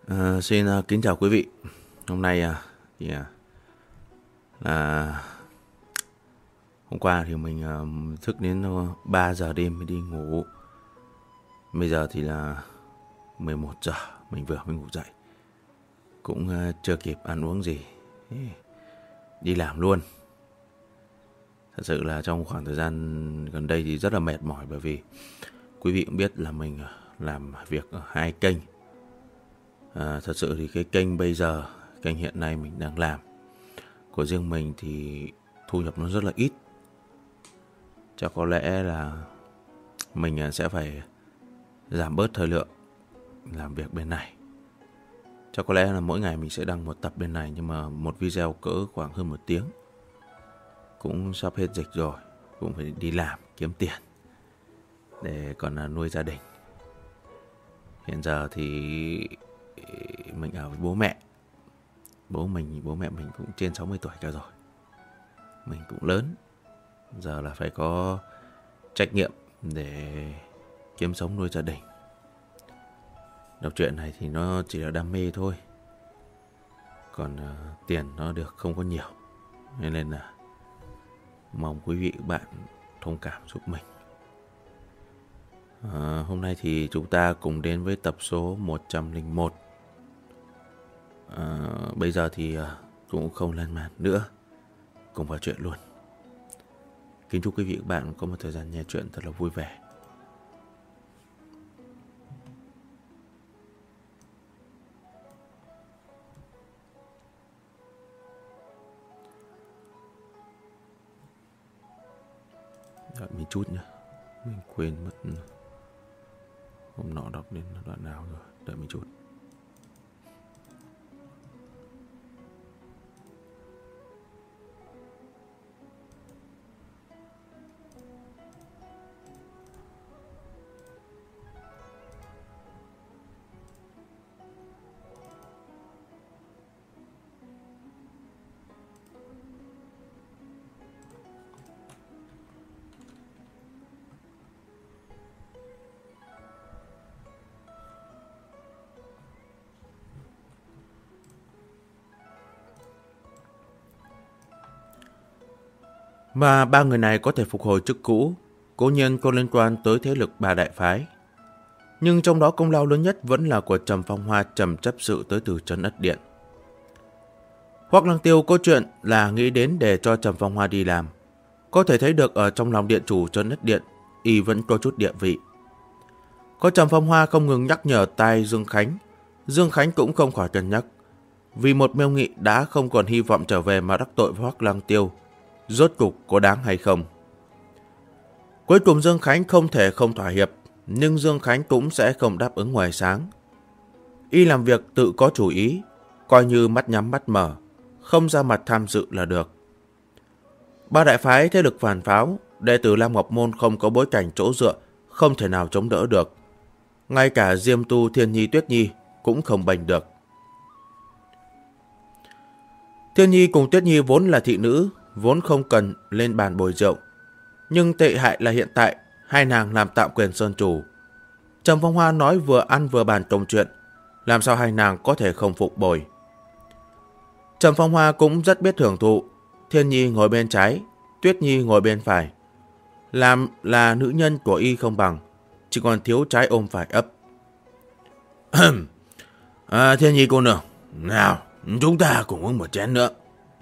Xin kính chào quý vị. Hôm nay thì là hôm qua thì mình thức đến 3 giờ đêm mới đi ngủ. Bây giờ thì là 11 giờ mình vừa mới ngủ dậy. Cũng chưa kịp ăn uống gì, đi làm luôn. Thật sự là trong khoảng thời gian gần đây thì rất là mệt mỏi, bởi vì quý vị cũng biết là mình làm việc ở hai kênh. Thật sự thì cái kênh bây giờ, kênh hiện nay mình đang làm của riêng mình thì thu nhập nó rất là ít. Chắc có lẽ là mình sẽ phải giảm bớt thời lượng làm việc bên này. Chắc có lẽ là mỗi ngày mình sẽ đăng một tập bên này, nhưng mà một video cỡ khoảng hơn 1 tiếng. Cũng sắp hết dịch rồi, cũng phải đi làm kiếm tiền để còn nuôi gia đình. Hiện giờ thì mình ở với bố mẹ. Bố mẹ mình cũng trên 60 tuổi cả rồi. Mình cũng lớn. Giờ là phải có trách nhiệm để kiếm sống nuôi gia đình. Đọc truyện này thì nó chỉ là đam mê thôi. Còn tiền nó được không có nhiều, nên là mong quý vị các bạn thông cảm giúp mình. Hôm nay thì chúng ta cùng đến với tập số 101. Bây giờ thì cũng không lan man nữa, cùng vào chuyện luôn. Kính chúc quý vị các bạn có một thời gian nghe chuyện thật là vui vẻ. Đợi mình chút nhé, mình quên mất hôm nọ đọc đến đoạn nào rồi. Đợi mình chút. Mà ba người này có thể phục hồi chức cũ, cố nhiên có liên quan tới thế lực ba đại phái. Nhưng trong đó công lao lớn nhất vẫn là của Trầm Phong Hoa, Trầm chấp sự tới từ Trấn Ất Điện. Hoắc Lăng Tiêu có chuyện là nghĩ đến để cho Trầm Phong Hoa đi làm. Có thể thấy được ở trong lòng điện chủ Trấn Ất Điện, y vẫn có chút địa vị. Có Trầm Phong Hoa không ngừng nhắc nhở tai Dương Khánh, Dương Khánh cũng không khỏi cân nhắc. Vì một Miêu Nghị đã không còn hy vọng trở về mà đắc tội với Hoắc Lăng Tiêu, rốt cục có đáng hay không? Cuối cùng Dương Khánh không thể không thỏa hiệp, nhưng Dương Khánh cũng sẽ không đáp ứng ngoài sáng. Y làm việc tự có chủ ý, coi như mắt nhắm mắt mở, không ra mặt tham dự là được. Ba đại phái thế lực phản pháo, đệ tử Lam Ngọc Môn không có bối cảnh chỗ dựa, không thể nào chống đỡ được. Ngay cả Diêm Tu, Thiên Nhi, Tuyết Nhi cũng không bành được. Thiên Nhi cùng Tuyết Nhi vốn là thị nữ, vốn không cần lên bàn bồi rượu. Nhưng tệ hại là hiện tại, hai nàng làm tạm quyền sơn chủ. Trầm Phong Hoa nói vừa ăn vừa bàn trò chuyện, làm sao hai nàng có thể không phục bồi. Trầm Phong Hoa cũng rất biết hưởng thụ. Thiên Nhi ngồi bên trái, Tuyết Nhi ngồi bên phải. Làm là nữ nhân của y không bằng, chỉ còn thiếu trái ôm phải ấp. Thiên Nhi cô nương, nào chúng ta cùng uống một chén nữa.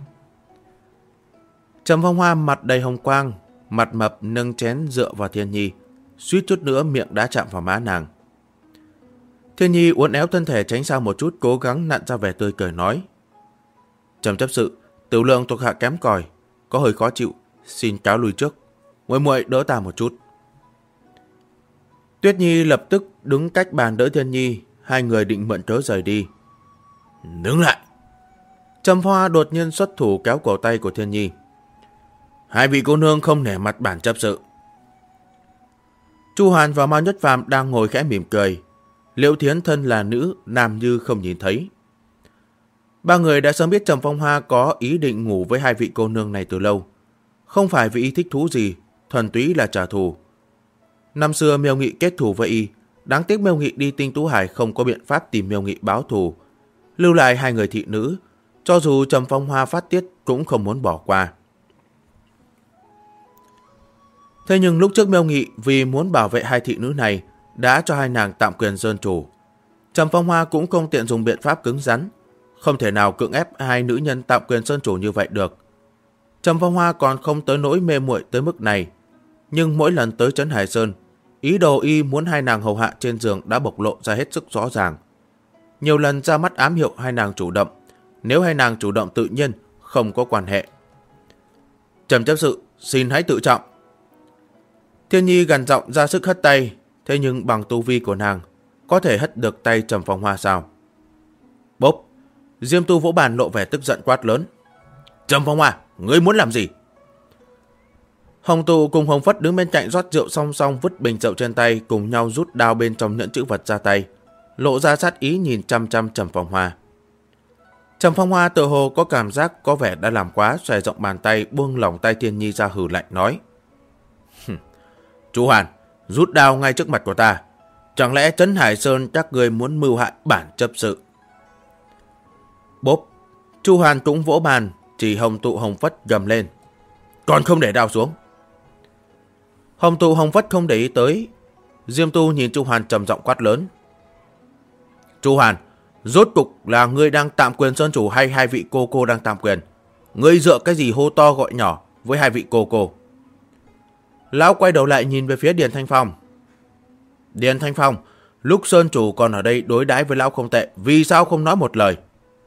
Trầm Phong Hoa mặt đầy hồng quang, mặt mập nâng chén dựa vào Thiên Nhi, suýt chút nữa miệng đã chạm vào má nàng. Thiên Nhi uốn éo thân thể tránh sang một chút, cố gắng nặn ra vẻ tươi cười nói: Trầm chấp sự, tiểu lượng thuộc hạ kém cỏi, có hơi khó chịu, xin cáo lui trước, muội muội đỡ ta một chút. Tuyết Nhi lập tức đứng cách bàn đỡ Thiên Nhi, hai người định mượn cớ rời đi. Đứng lại! Trầm Hoa đột nhiên xuất thủ kéo cổ tay của Thiên Nhi. Hai vị cô nương không nể mặt bản chấp sự. Chu Hàn và Mao Nhất Phàm đang ngồi khẽ mỉm cười. Liễu Thiến thân là nữ, nam như không nhìn thấy. Ba người đã sớm biết Trầm Phong Hoa có ý định ngủ với hai vị cô nương này từ lâu. Không phải vì y thích thú gì, thuần túy là trả thù. Năm xưa Miêu Nghị kết thù với y, Đáng tiếc Miêu Nghị đi Tinh Tú Hải không có biện pháp tìm Miêu Nghị báo thù, lưu lại hai người thị nữ, cho dù Trầm Phong Hoa phát tiết cũng không muốn bỏ qua. Thế nhưng lúc trước Miêu Nghị vì muốn bảo vệ hai thị nữ này đã cho hai nàng tạm quyền sơn chủ. Trầm Phong Hoa cũng không tiện dùng biện pháp cứng rắn, không thể nào cưỡng ép hai nữ nhân tạm quyền sơn chủ như vậy được. Trầm Phong Hoa còn không tới nỗi mê muội tới mức này, nhưng mỗi lần tới Trấn Hải Sơn, ý đồ y muốn hai nàng hầu hạ trên giường đã bộc lộ ra hết sức rõ ràng. Nhiều lần ra mắt ám hiệu hai nàng chủ động, nếu hai nàng chủ động tự nhiên không có quan hệ. Trầm chấp sự, xin hãy tự trọng. Thiên Nhi gằn giọng ra sức hất tay, thế nhưng bằng tu vi của nàng, có thể hất được tay Trầm Phong Hoa sao? Bốp! Diêm Tu vỗ bàn lộ vẻ tức giận quát lớn. Trầm Phong Hoa, ngươi muốn làm gì? Hồng Tụ cùng Hồng Phất đứng bên cạnh rót rượu song song vứt bình rượu trên tay, cùng nhau rút đao bên trong nhẫn chữ vật ra tay, lộ ra sát ý nhìn chăm chăm Trầm Phong Hoa. Trầm Phong Hoa tự hồ có cảm giác có vẻ đã làm quá, xòe rộng bàn tay buông lỏng tay Thiên Nhi ra hừ lạnh nói. Chu Hàn, rút đao ngay trước mặt của ta. Chẳng lẽ Trấn Hải Sơn các người muốn mưu hại bản chấp sự? Bốp! Chu Hàn cũng vỗ bàn, chỉ Hồng Tụ Hồng Phất gầm lên. Còn không để đao xuống. Hồng Tụ Hồng Phất không để ý tới. Diêm Tu nhìn Chu Hàn trầm giọng quát lớn. Chu Hàn, rốt cục là ngươi đang tạm quyền sơn chủ hay hai vị cô đang tạm quyền? Ngươi dựa cái gì hô to gọi nhỏ với hai vị cô? Lão quay đầu lại nhìn về phía Điền Thanh Phong. Điền Thanh Phong, lúc sơn chủ còn ở đây đối đãi với lão không tệ, vì sao không nói một lời?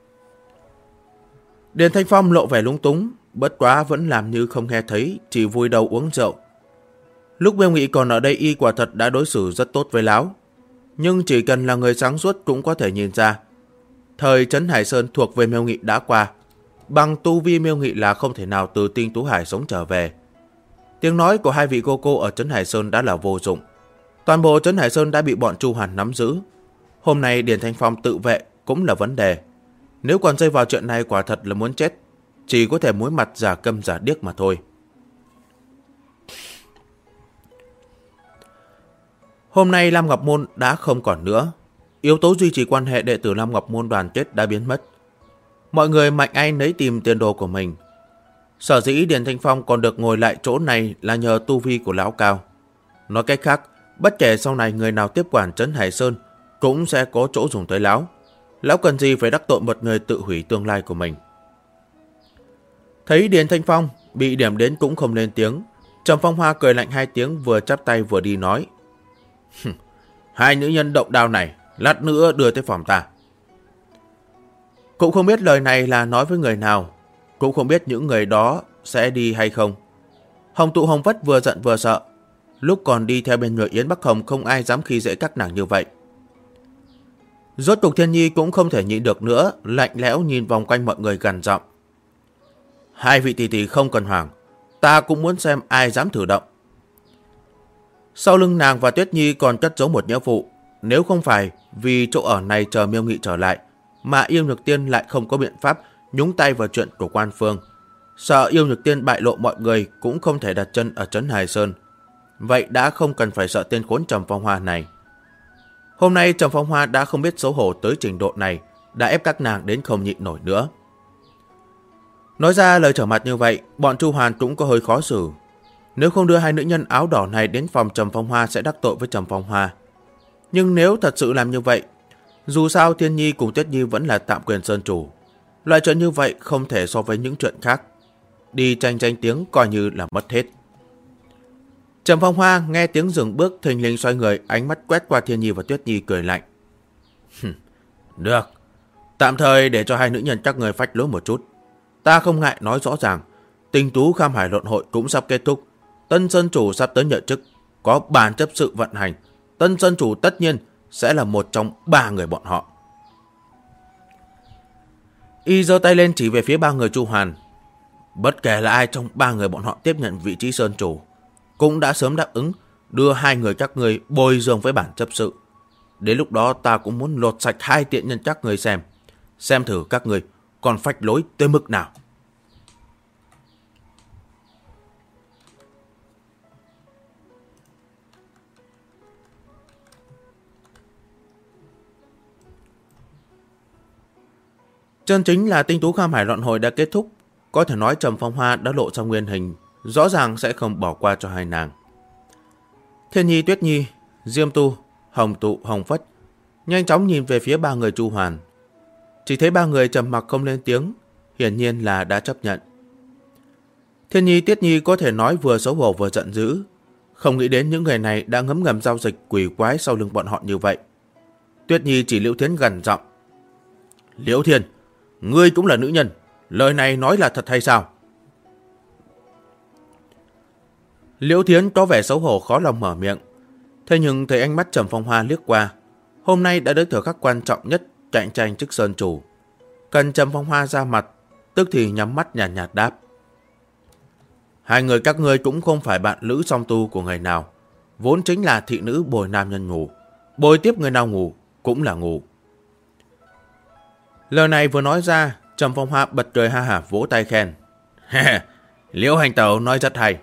Điền Thanh Phong lộ vẻ lúng túng, bất quá vẫn làm như không nghe thấy, chỉ vùi đầu uống rượu. Lúc Miêu Nghị còn ở đây y quả thật đã đối xử rất tốt với lão, nhưng chỉ cần là người sáng suốt cũng có thể nhìn ra, thời Trấn Hải Sơn thuộc về Miêu Nghị đã qua, bằng tu vi Miêu Nghị là không thể nào từ Tinh Tú Hải sống trở về. Tiếng nói của hai vị cô ở Trấn Hải Sơn đã là vô dụng. Toàn bộ Trấn Hải Sơn đã bị bọn Chu Hàn nắm giữ. Hôm nay Điền Thanh Phong tự vệ cũng là vấn đề. Nếu còn rơi vào chuyện này quả thật là muốn chết, chỉ có thể muối mặt giả câm giả điếc mà thôi. Hôm nay Lam Ngọc Môn đã không còn nữa. Yếu tố duy trì quan hệ đệ tử Lam Ngọc Môn đoàn kết đã biến mất. Mọi người mạnh ai nấy tìm tiền đồ của mình. Sở dĩ Điền Thanh Phong còn được ngồi lại chỗ này là nhờ tu vi của lão cao. Nói cách khác, bất kể sau này người nào tiếp quản Trấn Hải Sơn cũng sẽ có chỗ dùng tới lão. Lão cần gì phải đắc tội một người tự hủy tương lai của mình. Thấy Điền Thanh Phong bị điểm đến cũng không lên tiếng, Trầm Phong Hoa cười lạnh hai tiếng, vừa chắp tay vừa đi nói. Hai nữ nhân động đao này, lát nữa đưa tới phòng ta. Cũng không biết lời này là nói với người nào, cũng không biết những người đó sẽ đi hay không. Hồng Tụ Hồng Phất vừa giận vừa sợ. Lúc còn đi theo bên người Yến Bắc Hồng không ai dám khi dễ các nàng như vậy. Rốt cục Thiên Nhi cũng không thể nhịn được nữa, lạnh lẽo nhìn vòng quanh mọi người gằn giọng. Hai vị tỷ tỷ không cần hoảng, ta cũng muốn xem ai dám thử động. Sau lưng nàng và Tuyết Nhi còn cất giấu một nghĩa vụ. Nếu không phải vì chỗ ở này chờ Miêu Nghị trở lại, mà Yêu Nhược Tiên lại không có biện pháp nhúng tay vào chuyện của quan phương, sợ Yêu Nhược Tiên bại lộ mọi người cũng không thể đặt chân ở Trấn Hải Sơn. Vậy đã không cần phải sợ tên khốn Trầm Phong Hoa này. Hôm nay Trầm Phong Hoa đã không biết xấu hổ tới trình độ này, đã ép các nàng đến không nhịn nổi nữa. Nói ra lời trở mặt như vậy, bọn Chu Hàn cũng có hơi khó xử. Nếu không đưa hai nữ nhân áo đỏ này đến phòng Trầm Phong Hoa sẽ đắc tội với Trầm Phong Hoa. Nhưng nếu thật sự làm như vậy, dù sao Thiên Nhi cùng Tuyết Nhi vẫn là tạm quyền sơn chủ. Loại chuyện như vậy không thể so với những chuyện khác. Đi tranh tiếng coi như là mất hết. Trầm Phong Hoa nghe tiếng dừng bước thình lình xoay người, ánh mắt quét qua Thiên Nhi và Tuyết Nhi cười lạnh. Được, tạm thời để cho hai nữ nhân các người phách lối một chút. Ta không ngại nói rõ ràng, Tinh Tú Kham Hải luận hội cũng sắp kết thúc. Tân Sơn Chủ sắp tới nhận chức, có bàn chấp sự vận hành. Tân Sơn Chủ tất nhiên sẽ là một trong ba người bọn họ. Y giơ tay lên chỉ về phía ba người Chu Hàn. Bất kể là ai trong ba người bọn họ tiếp nhận vị trí Sơn Chủ, cũng đã sớm đáp ứng đưa hai người các người bồi dưỡng với bản chấp sự. Đến lúc đó ta cũng muốn lột sạch hai tiện nhân các người xem thử các người còn phách lối tới mức nào. Chân chính là tinh tú Kham Hải luận hội đã kết thúc, có thể nói Trầm Phong Hoa đã lộ ra nguyên hình, rõ ràng sẽ không bỏ qua cho hai nàng. Thiên Nhi, Tuyết Nhi, Diêm Tu, Hồng Tụ, Hồng Phất nhanh chóng nhìn về phía ba người Chu Hoàn. Chỉ thấy ba người trầm mặc không lên tiếng, hiển nhiên là đã chấp nhận. Thiên Nhi, Tuyết Nhi có thể nói vừa xấu hổ vừa giận dữ, không nghĩ đến những người này đã ngấm ngầm giao dịch quỷ quái sau lưng bọn họ như vậy. Tuyết Nhi chỉ Liễu Thiến gần giọng: Liễu Thiên, ngươi cũng là nữ nhân, lời này nói là thật hay sao? Liễu Thiến có vẻ xấu hổ khó lòng mở miệng, thế nhưng thấy ánh mắt Trầm Phong Hoa liếc qua, hôm nay đã đến thời khắc quan trọng nhất cạnh tranh chức sơn chủ. Cần Trầm Phong Hoa ra mặt, tức thì nhắm mắt nhạt nhạt đáp: Hai người các ngươi cũng không phải bạn lữ song tu của người nào, vốn chính là thị nữ bồi nam nhân ngủ, bồi tiếp người nào ngủ cũng là ngủ. Lời này vừa nói ra, Trầm Phong Hoa bật cười ha hả vỗ tay khen: Liễu hành tẩu nói rất hay.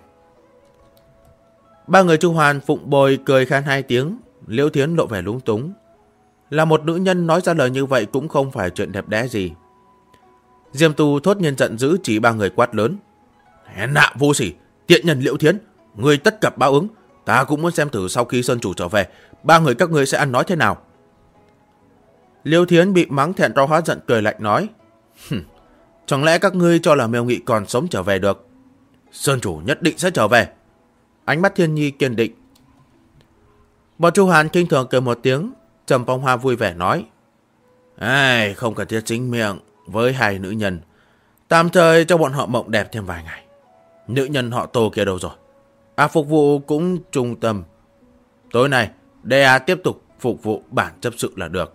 Ba người Chu Hoàn phụng bồi cười khan hai tiếng. Liễu Thiến lộ vẻ lúng túng. Là một nữ nhân nói ra lời như vậy cũng không phải chuyện đẹp đẽ gì. Diêm Tu thốt nhiên giận dữ chỉ ba người quát lớn: Hèn hạ vô sỉ, tiện nhân Liễu Thiến, người tất cập báo ứng. Ta cũng muốn xem thử sau khi sơn chủ trở về, ba người các ngươi sẽ ăn nói thế nào. Liễu Thiến bị mắng thẹn to hóa giận, cười lạnh nói: Chẳng lẽ các ngươi cho là Miêu Nghị còn sống trở về được? Sơn chủ nhất định sẽ trở về. Ánh mắt Thiên Nhi kiên định. Bọn Chu Hàn kinh thường cười một tiếng. Trầm Phong Hoa vui vẻ nói: Không cần thiết chính miệng với hai nữ nhân, tạm thời cho bọn họ mộng đẹp thêm vài ngày. Nữ nhân họ Tô kia đâu rồi? Phục vụ cũng trung tâm. Tối nay để tiếp tục phục vụ bản chấp sự là được.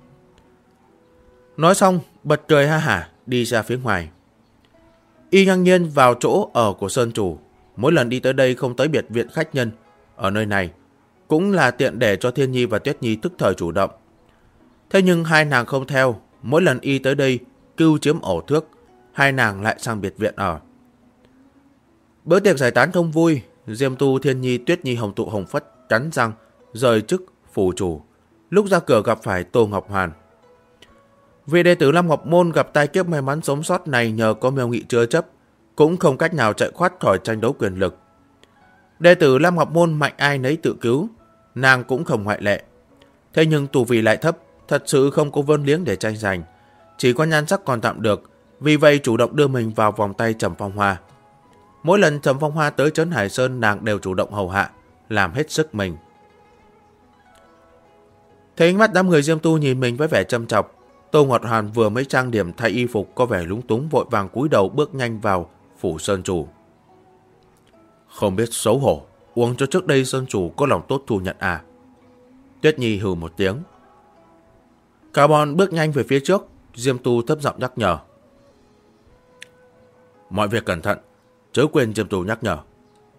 Nói xong bật cười ha hả đi ra phía ngoài. Y ngang nhiên vào chỗ ở của sơn chủ. Mỗi lần đi tới đây không tới biệt viện khách nhân ở nơi này, cũng là tiện để cho Thiên Nhi và Tuyết Nhi tức thời chủ động. Thế nhưng hai nàng không theo. Mỗi lần y tới đây cưu chiếm ổ thước, hai nàng lại sang biệt viện ở. Bữa tiệc giải tán không vui. Diêm Tu, Thiên Nhi, Tuyết Nhi, Hồng Tụ, Hồng Phất cắn răng rời chức phủ chủ. Lúc ra cửa gặp phải Tô Ngọc Hoàn. Vị đệ tử Lam Ngọc Môn gặp tai kiếp may mắn sống sót này nhờ có Miêu Nghị chứa chấp, cũng không cách nào chạy thoát khỏi tranh đấu quyền lực. Đệ tử Lam Ngọc Môn mạnh ai nấy tự cứu, nàng cũng không ngoại lệ. Thế nhưng tu vi lại thấp, thật sự không có vốn liếng để tranh giành, chỉ có nhan sắc còn tạm được, vì vậy chủ động đưa mình vào vòng tay Trầm Phong Hoa. Mỗi lần Trầm Phong Hoa tới Trấn Hải Sơn, nàng đều chủ động hầu hạ, làm hết sức mình. Thấy ánh mắt đám người Diêm Tu nhìn mình với vẻ châm chọc, Tô Ngọc Hoàn vừa mới trang điểm thay y phục có vẻ lúng túng, vội vàng cúi đầu bước nhanh vào phủ sơn chủ. Không biết xấu hổ, uống cho trước đây sơn chủ có lòng tốt thu nhận à? Tuyết Nhi hừ một tiếng. Cả bọn bước nhanh về phía trước. Diêm Tu thấp giọng nhắc nhở: Mọi việc cẩn thận, chớ quên Diêm Tu nhắc nhở.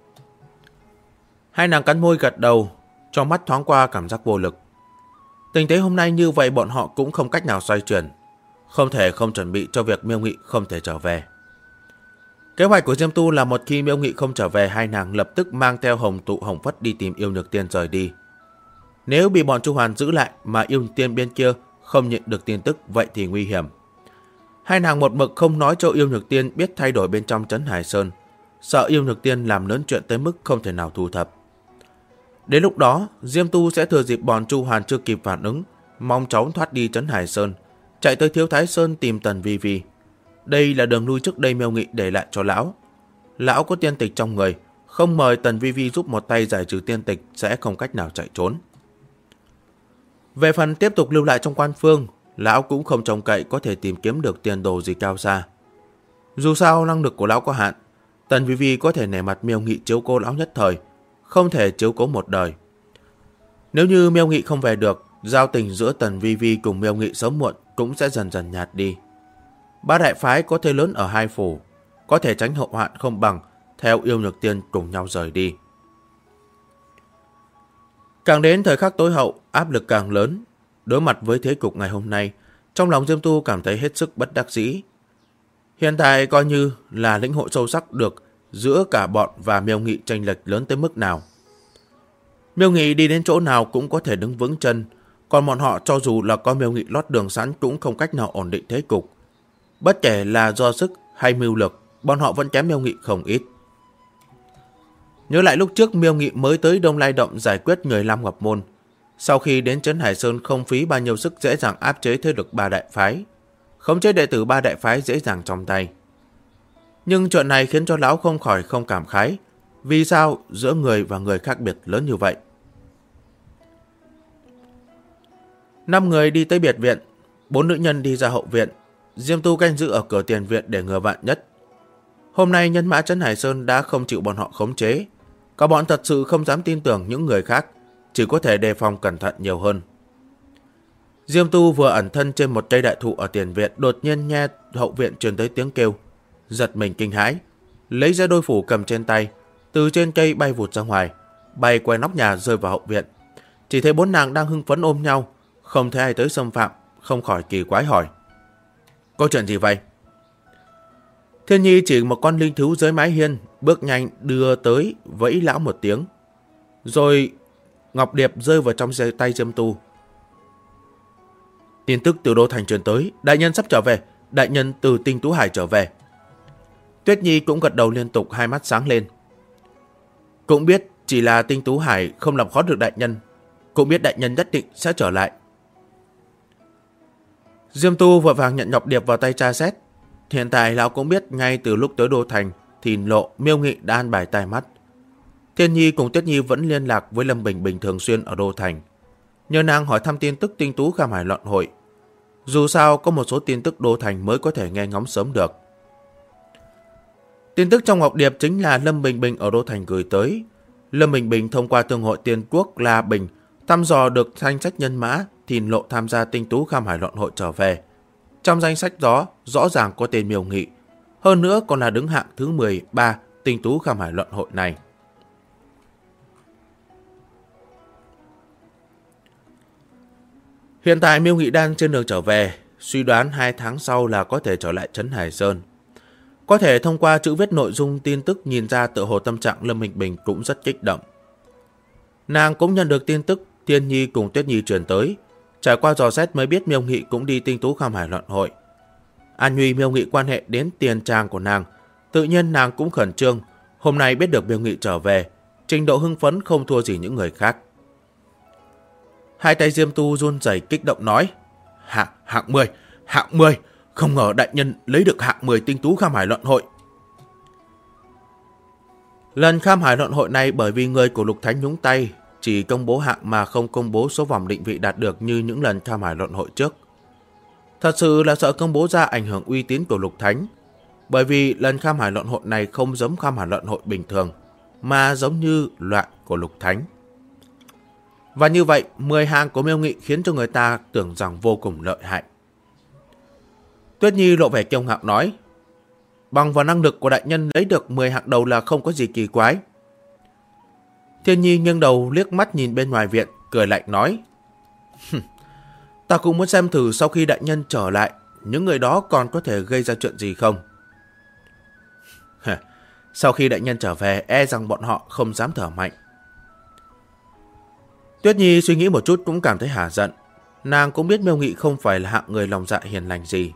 Hai nàng cắn môi gật đầu, trong mắt thoáng qua cảm giác vô lực. Tình thế hôm nay như vậy bọn họ cũng không cách nào xoay chuyển, không thể không chuẩn bị cho việc Miêu Nghị không thể trở về. Kế hoạch của Diêm Tu là một khi Miêu Nghị không trở về, hai nàng lập tức mang theo Hồng Tụ, Hồng Phất đi tìm Yêu Nhược Tiên rời đi. Nếu bị bọn Chu Hoàn giữ lại mà Yêu Nhược Tiên bên kia không nhận được tin tức, vậy thì nguy hiểm. Hai nàng một mực không nói cho Yêu Nhược Tiên biết thay đổi bên trong Trấn Hải Sơn, sợ Yêu Nhược Tiên làm lớn chuyện tới mức không thể nào thu thập. Đến lúc đó, Diêm Tu sẽ thừa dịp bọn Chu Hoàn chưa kịp phản ứng, mong chóng thoát đi Trấn Hải Sơn, chạy tới Thiếu Thái Sơn tìm Tần Vi Vi. Đây là đường lui trước đây Miêu Nghị để lại cho lão. Lão có tiên tịch trong người, không mời Tần Vi Vi giúp một tay giải trừ tiên tịch sẽ không cách nào chạy trốn. Về phần tiếp tục lưu lại trong quan phương, lão cũng không trông cậy có thể tìm kiếm được tiền đồ gì cao xa. Dù sao năng lực của lão có hạn, Tần Vi Vi có thể nể mặt Miêu Nghị chiếu cố lão nhất thời, không thể chiếu cố một đời. Nếu như Miêu Nghị không về được, giao tình giữa Tần Vi Vi cùng Miêu Nghị sớm muộn cũng sẽ dần dần nhạt đi. Ba đại phái có thế lớn ở hai phủ, có thể tránh hậu hoạn không bằng theo Yêu Nhược Tiên cùng nhau rời đi. Càng đến thời khắc tối hậu, áp lực càng lớn. Đối mặt với thế cục ngày hôm nay, trong lòng Diêm Tu cảm thấy hết sức bất đắc dĩ. Hiện tại coi như là lĩnh hội sâu sắc được giữa cả bọn và Miêu Nghị chênh lệch lớn tới mức nào. Miêu Nghị đi đến chỗ nào cũng có thể đứng vững chân, còn bọn họ cho dù là có Miêu Nghị lót đường sẵn cũng không cách nào ổn định thế cục. Bất kể là do sức hay mưu lược, bọn họ vẫn kém Miêu Nghị không ít. Nhớ lại lúc trước Miêu Nghị mới tới Đông Lai Động giải quyết người Lam Ngọc Môn, sau khi đến Trấn Hải Sơn không phí bao nhiêu sức dễ dàng áp chế thế lực ba đại phái, khống chế đệ tử ba đại phái dễ dàng trong tay. Nhưng chuyện này khiến cho lão không khỏi không cảm khái, vì sao giữa người và người khác biệt lớn như vậy. 5 người đi tới biệt viện, 4 nữ nhân đi ra hậu viện, Diêm Tu canh giữ ở cửa tiền viện để ngừa vạn nhất. Hôm nay nhân mã Trấn Hải Sơn đã không chịu bọn họ khống chế, cả bọn thật sự không dám tin tưởng những người khác, chỉ có thể đề phòng cẩn thận nhiều hơn. Diêm Tu vừa ẩn thân trên một cây đại thụ ở tiền viện, đột nhiên nghe hậu viện truyền tới tiếng kêu, giật mình kinh hãi, lấy ra đôi phủ cầm trên tay, từ trên cây bay vụt ra ngoài, bay quay nóc nhà rơi vào hậu viện. Chỉ thấy 4 nàng đang hưng phấn ôm nhau, không thấy ai tới xâm phạm, không khỏi kỳ quái hỏi: có chuyện gì vậy? Thiên Nhi chỉ một con linh thú dưới mái hiên, bước nhanh đưa tới vẫy lão một tiếng, rồi ngọc điệp rơi vào trong tay Diêm Tu. Tin tức từ Đô Thành truyền tới, đại nhân sắp trở về, đại nhân từ Tinh Tú Hải trở về. Tuyết Nhi cũng gật đầu liên tục, hai mắt sáng lên. Cũng biết chỉ là Tinh Tú Hải không làm khó được đại nhân, cũng biết đại nhân nhất định sẽ trở lại. Diêm Tu vội vàng nhận ngọc điệp vào tay tra xét. Hiện tại lão cũng biết ngay từ lúc tới Đô Thành thì Lộ, Miêu Nghị đã an bài tai mắt. Thiên Nhi cùng Tuyết Nhi vẫn liên lạc với Lâm Bình Bình thường xuyên ở Đô Thành, nhờ nàng hỏi thăm tin tức Tinh Tú Kham Hải loạn hội. Dù sao có một số tin tức Đô Thành mới có thể nghe ngóng sớm được. Tin tức trong ngọc điệp chính là Lâm Bình Bình ở Đô Thành gửi tới. Lâm Bình Bình thông qua Thương hội Tiên Quốc La Bình thăm dò được danh sách nhân mã Thìn Lộ tham gia Tinh Tú Kham Hải loạn hội trở về. Trong danh sách đó rõ ràng có tên Miêu Nghị, hơn nữa còn là đứng hạng thứ 13 Tinh Tú Kham Hải loạn hội này. Hiện tại Miêu Nghị đang trên đường trở về, suy đoán 2 tháng sau là có thể trở lại Trấn Hải Sơn. Có thể thông qua chữ viết nội dung tin tức nhìn ra tựa hồ tâm trạng Lâm Bình Bình cũng rất kích động. Nàng cũng nhận được tin tức Thiên Nhi cùng Tuyết Nhi truyền tới, trải qua dò xét mới biết Miêu Nghị cũng đi Tinh Tú Kham Hải loạn hội. An nguy Miêu Nghị quan hệ đến tiền trang của nàng, tự nhiên nàng cũng khẩn trương. Hôm nay biết được Miêu Nghị trở về, trình độ hưng phấn không thua gì những người khác. Hai tay Diêm Tu run rẩy kích động nói: hạng 10, không ngờ đại nhân lấy được hạng 10 Tinh Tú Kham Hải loạn hội. Lần Kham Hải loạn hội này bởi vì người của Lục Thánh nhúng tay, chỉ công bố hạng mà không công bố số vòng định vị đạt được như những lần Kham Hải loạn hội trước. Thật sự là sợ công bố ra ảnh hưởng uy tín của Lục Thánh, bởi vì lần Kham Hải loạn hội này không giống Kham Hải loạn hội bình thường, mà giống như loạn của Lục Thánh. Và như vậy, 10 hạng của Miêu Nghị khiến cho người ta tưởng rằng vô cùng lợi hại. Tuyết Nhi lộ vẻ kiêu ngạo nói: bằng vào năng lực của đại nhân lấy được 10 hạng đầu là không có gì kỳ quái. Thiên Nhi nghiêng đầu liếc mắt nhìn bên ngoài viện, cười lạnh nói: ta cũng muốn xem thử sau khi đại nhân trở lại, những người đó còn có thể gây ra chuyện gì không. Sau khi đại nhân trở về, e rằng bọn họ không dám thở mạnh. Tuyết Nhi suy nghĩ một chút cũng cảm thấy hả giận. Nàng cũng biết Miêu Nghị không phải là hạng người lòng dạ hiền lành gì.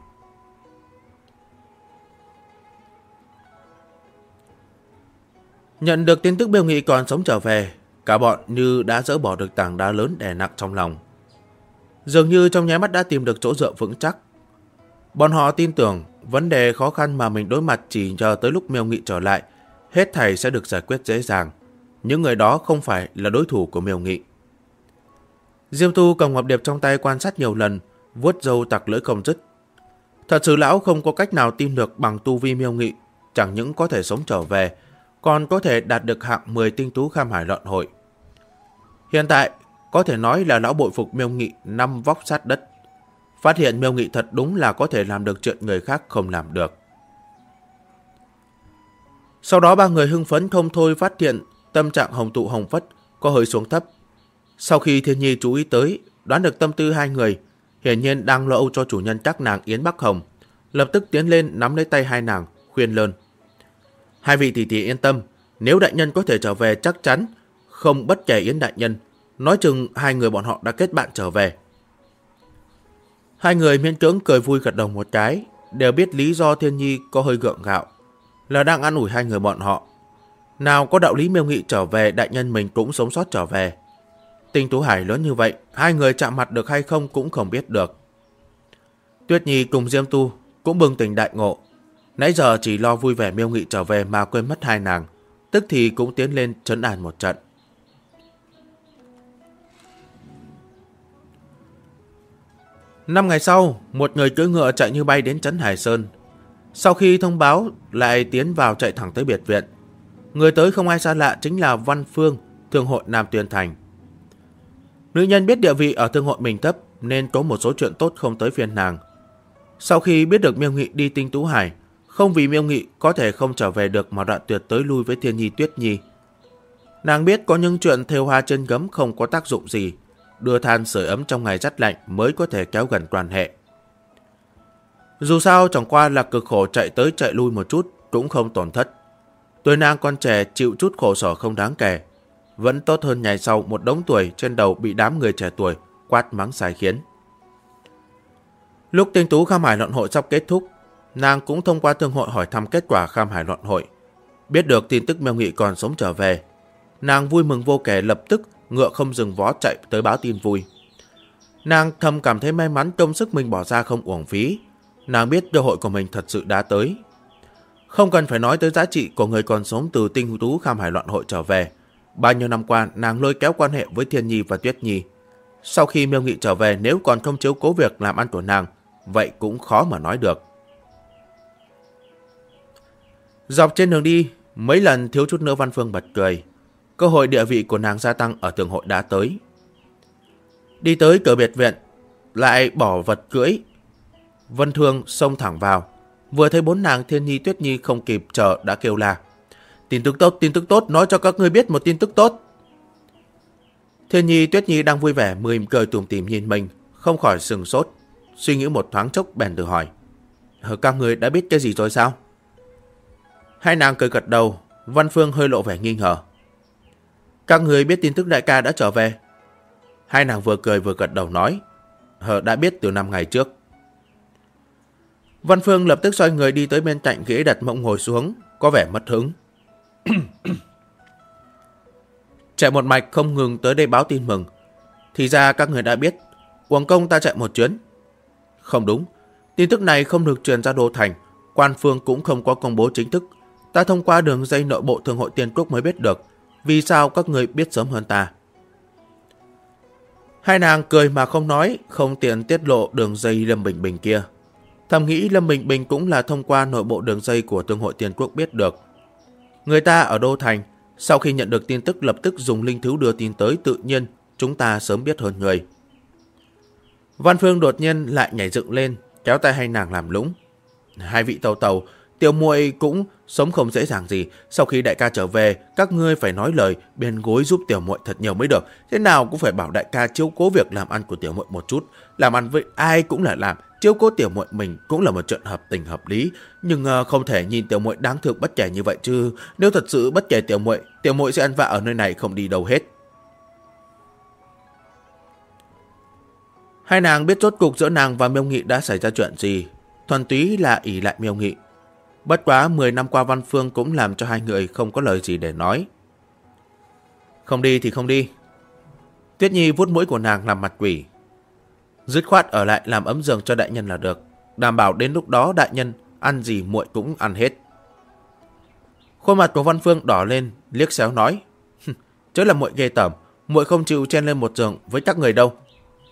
Nhận được tin tức Miêu Nghị còn sống trở về, cả bọn như đã dỡ bỏ được tảng đá lớn đè nặng trong lòng. Dường như trong nháy mắt đã tìm được chỗ dựa vững chắc. Bọn họ tin tưởng vấn đề khó khăn mà mình đối mặt chỉ chờ tới lúc Miêu Nghị trở lại, hết thảy sẽ được giải quyết dễ dàng. Những người đó không phải là đối thủ của Miêu Nghị. Diêm Tu cầm ngọc điệp trong tay quan sát nhiều lần, vuốt râu tặc lưỡi không dứt. Thật sự lão không có cách nào tin được bằng tu vi Miêu Nghị, chẳng những có thể sống trở về, còn có thể đạt được hạng 10 Tinh Tú Kham Hải loạn hội. Hiện tại, có thể nói là lão bội phục Miêu Nghị 5 vóc sát đất. Phát hiện Miêu Nghị thật đúng là có thể làm được chuyện người khác không làm được. Sau đó ba người hưng phấn không thôi phát hiện tâm trạng Hồng Tụ Hồng Phất có hơi xuống thấp. Sau khi Thiên Nhi chú ý tới, đoán được tâm tư hai người, hiển nhiên đang lo âu cho chủ nhân các nàng Yến Bắc Hồng, lập tức tiến lên nắm lấy tay hai nàng, khuyên lơn: hai vị tỷ tỷ yên tâm, nếu đại nhân có thể trở về chắc chắn không bất kể Yến đại nhân, nói chừng hai người bọn họ đã kết bạn trở về. Hai người miễn cưỡng cười vui gật đầu một cái. đều biết lý do Thiên Nhi có hơi gượng gạo, là đang an ủi hai người bọn họ. Nào có đạo lý Miêu Nghị trở về, đại nhân mình cũng sống sót trở về. Tinh Tú Hải lớn như vậy, hai người chạm mặt được hay không cũng không biết được. Tuyết Nhi cùng Diêm Tu cũng bừng tỉnh đại ngộ. Nãy giờ chỉ lo vui vẻ Miêu Nghị trở về mà quên mất hai nàng, tức thì cũng tiến lên trấn an một trận. Năm ngày sau, một người cưỡi ngựa chạy như bay đến trấn Hải Sơn. Sau khi thông báo, lại tiến vào chạy thẳng tới biệt viện. Người tới không ai xa lạ, chính là Văn Phương, thương hội Nam Tuyên Thành. Nữ nhân biết địa vị ở thương hội mình thấp, nên có một số chuyện tốt không tới phiên nàng. Sau khi biết được Miêu Nghị đi Tinh Tú Hải, không vì Miêu Nghị có thể không trở về được mà đoạn tuyệt tới lui với Thiên Nhi Tuyết Nhi. Nàng biết có những chuyện thêu hoa trên gấm không có tác dụng gì, đưa than sưởi ấm trong ngày rất lạnh mới có thể kéo gần quan hệ. Dù sao chẳng qua là cực khổ chạy tới chạy lui một chút cũng không tổn thất. Tuổi nàng con trẻ chịu chút khổ sở không đáng kể, vẫn tốt hơn ngày sau một đống tuổi trên đầu bị đám người trẻ tuổi quát mắng sai khiến. Lúc Tinh Tú Kham Hải Luận Hội sắp kết thúc, nàng cũng thông qua thương hội hỏi thăm kết quả Kham Hải Luận Hội. Biết được tin tức Miêu Nghị còn sống trở về, nàng vui mừng vô kể, lập tức ngựa không dừng vó chạy tới báo tin vui. Nàng thầm cảm thấy may mắn công sức mình bỏ ra không uổng phí. Nàng biết cơ hội của mình thật sự đã tới. Không cần phải nói tới giá trị của người còn sống từ Tinh Tú Kham Hải Loạn Hội trở về. Bao nhiêu năm qua nàng lôi kéo quan hệ với Thiên Nhi và Tuyết Nhi. Sau khi Miêu Nghị trở về, nếu còn không chiếu cố việc làm ăn của nàng, vậy cũng khó mà nói được. Dọc trên đường đi, mấy lần thiếu chút nữa Văn Phương bật cười. Cơ hội địa vị của nàng gia tăng ở thương hội đã tới. Đi tới cửa biệt viện, lại bỏ vật cưỡi. Vân Thương xông thẳng vào. Vừa thấy bốn nàng Thiên Nhi Tuyết Nhi không kịp chờ đã kêu la: tin tức tốt, nói cho các ngươi biết một tin tức tốt. Thiên Nhi Tuyết Nhi đang vui vẻ mỉm cười tủm tỉm nhìn mình, không khỏi sừng sốt, suy nghĩ một thoáng chốc bèn tự hỏi: các ngươi đã biết cái gì rồi sao? Hai nàng cười gật đầu. Văn Phương hơi lộ vẻ nghi ngờ: các ngươi biết tin tức đại ca đã trở về? Hai nàng vừa cười vừa gật đầu nói: đã biết từ 5 ngày trước. Văn Phương lập tức xoay người đi tới bên cạnh ghế, đặt mông ngồi xuống, có vẻ mất hứng. Chạy một mạch không ngừng tới đây báo tin mừng. Thì ra các người đã biết, uổng công ta chạy một chuyến. Không đúng, tin tức này không được truyền ra đô thành, quan phương cũng không có công bố chính thức. Ta thông qua đường dây nội bộ thương hội Tiên Quốc mới biết được. Vì sao các người biết sớm hơn ta? Hai nàng cười mà không nói, không tiện tiết lộ đường dây Lâm Bình Bình kia. Thầm nghĩ Lâm Bình Bình cũng là thông qua nội bộ đường dây của thương hội Tiên Quốc biết được. Người ta ở đô thành, sau khi nhận được tin tức lập tức dùng linh thú đưa tin tới, tự nhiên chúng ta sớm biết hơn người. Văn Phương đột nhiên lại nhảy dựng lên, kéo tay hai nàng làm lũng. Hai vị tàu tàu, tiểu muội cũng sống không dễ dàng gì. Sau khi đại ca trở về, các ngươi phải nói lời bên gối giúp tiểu muội thật nhiều mới được. Thế nào cũng phải bảo đại ca chiếu cố việc làm ăn của tiểu muội một chút. Làm ăn với ai cũng là làm, chiếu cố tiểu muội mình cũng là một chuyện hợp tình hợp lý. Nhưng không thể nhìn tiểu muội đáng thương bất kể như vậy chứ. Nếu thật sự bất kể tiểu muội sẽ ăn vạ ở nơi này không đi đâu hết. Hai nàng biết rốt cục giữa nàng và Miêu Nghị đã xảy ra chuyện gì. Thuần túy là ỷ lại Miêu Nghị. Bất quá 10 năm qua Văn Phương cũng làm cho hai người không có lời gì để nói. Không đi thì không đi. Tuyết Nhi vuốt mũi của nàng làm mặt quỷ. Dứt khoát ở lại làm ấm giường cho đại nhân là được. Đảm bảo đến lúc đó đại nhân ăn gì muội cũng ăn hết. Khuôn mặt của Văn Phương đỏ lên, liếc xéo nói: chớ là muội ghê tởm, muội không chịu chen lên một giường với các người đâu.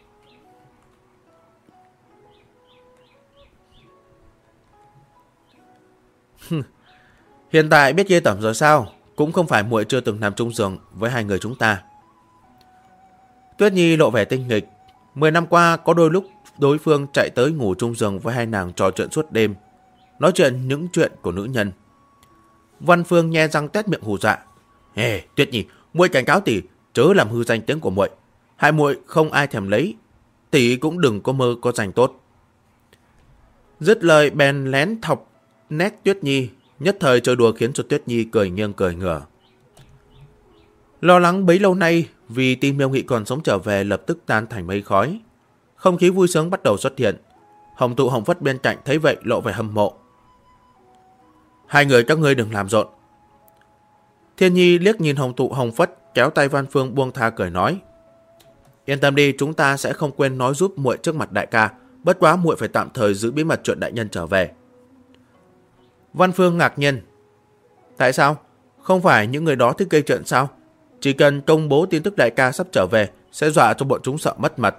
Hiện tại biết ghê tởm rồi sao? Cũng không phải muội chưa từng nằm chung giường với hai người chúng ta. Tuyết Nhi lộ vẻ tinh nghịch. 10 năm qua có đôi lúc đối phương chạy tới ngủ chung giường với hai nàng trò chuyện suốt đêm, nói chuyện những chuyện của nữ nhân. Văn Phương nhe răng tét miệng hù dọa: Tuyết Nhi, muội cảnh cáo tỷ chớ làm hư danh tiếng của muội. Hai muội không ai thèm lấy, tỷ cũng đừng có mơ có danh tốt. Dứt lời bèn lén thọc nét Tuyết Nhi, nhất thời chơi đùa khiến cho Tuyết Nhi cười nghiêng cười ngửa. Lo lắng bấy lâu nay vì tin Miêu Nghị còn sống trở về lập tức tan thành mây khói. Không khí vui sướng bắt đầu xuất hiện. Hồng Tụ Hồng Phất bên cạnh thấy vậy lộ vẻ hâm mộ. Hai người các ngươi đừng làm rộn. Thiên Nhi liếc nhìn Hồng Tụ Hồng Phất, kéo tay Văn Phương buông tha cười nói. Yên tâm đi, chúng ta sẽ không quên nói giúp muội trước mặt đại ca. Bất quá muội phải tạm thời giữ bí mật chuyện đại nhân trở về. Văn Phương ngạc nhiên. Tại sao? Không phải những người đó thích gây chuyện sao? Chỉ cần công bố tin tức đại ca sắp trở về sẽ dọa cho bọn chúng sợ mất mật.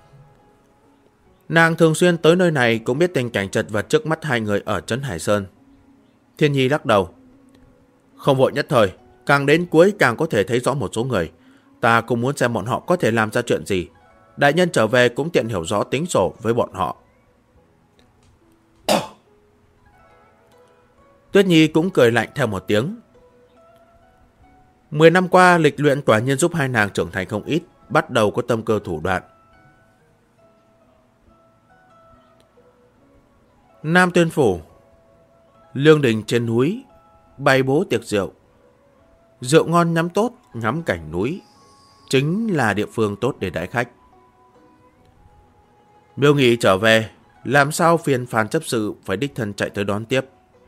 Nàng thường xuyên tới nơi này cũng biết tình cảnh chật vật trước mắt hai người ở Trấn Hải Sơn. Thiên Nhi lắc đầu. Không vội nhất thời, càng đến cuối càng có thể thấy rõ một số người. Ta cũng muốn xem bọn họ có thể làm ra chuyện gì. Đại nhân trở về cũng tiện hiểu rõ tính sổ với bọn họ. Tuyết Nhi cũng cười lạnh theo một tiếng. 10 năm qua, lịch luyện quả nhiên giúp hai nàng trưởng thành không ít, bắt đầu có tâm cơ thủ đoạn. Nam Tuyên Phủ. Lương đình trên núi, bày bố tiệc rượu. Rượu ngon nhắm tốt, ngắm cảnh núi. Chính là địa phương tốt để đãi khách. Miêu Nghị trở về, làm sao phiền Phan chấp sự phải đích thân chạy tới đón tiếp.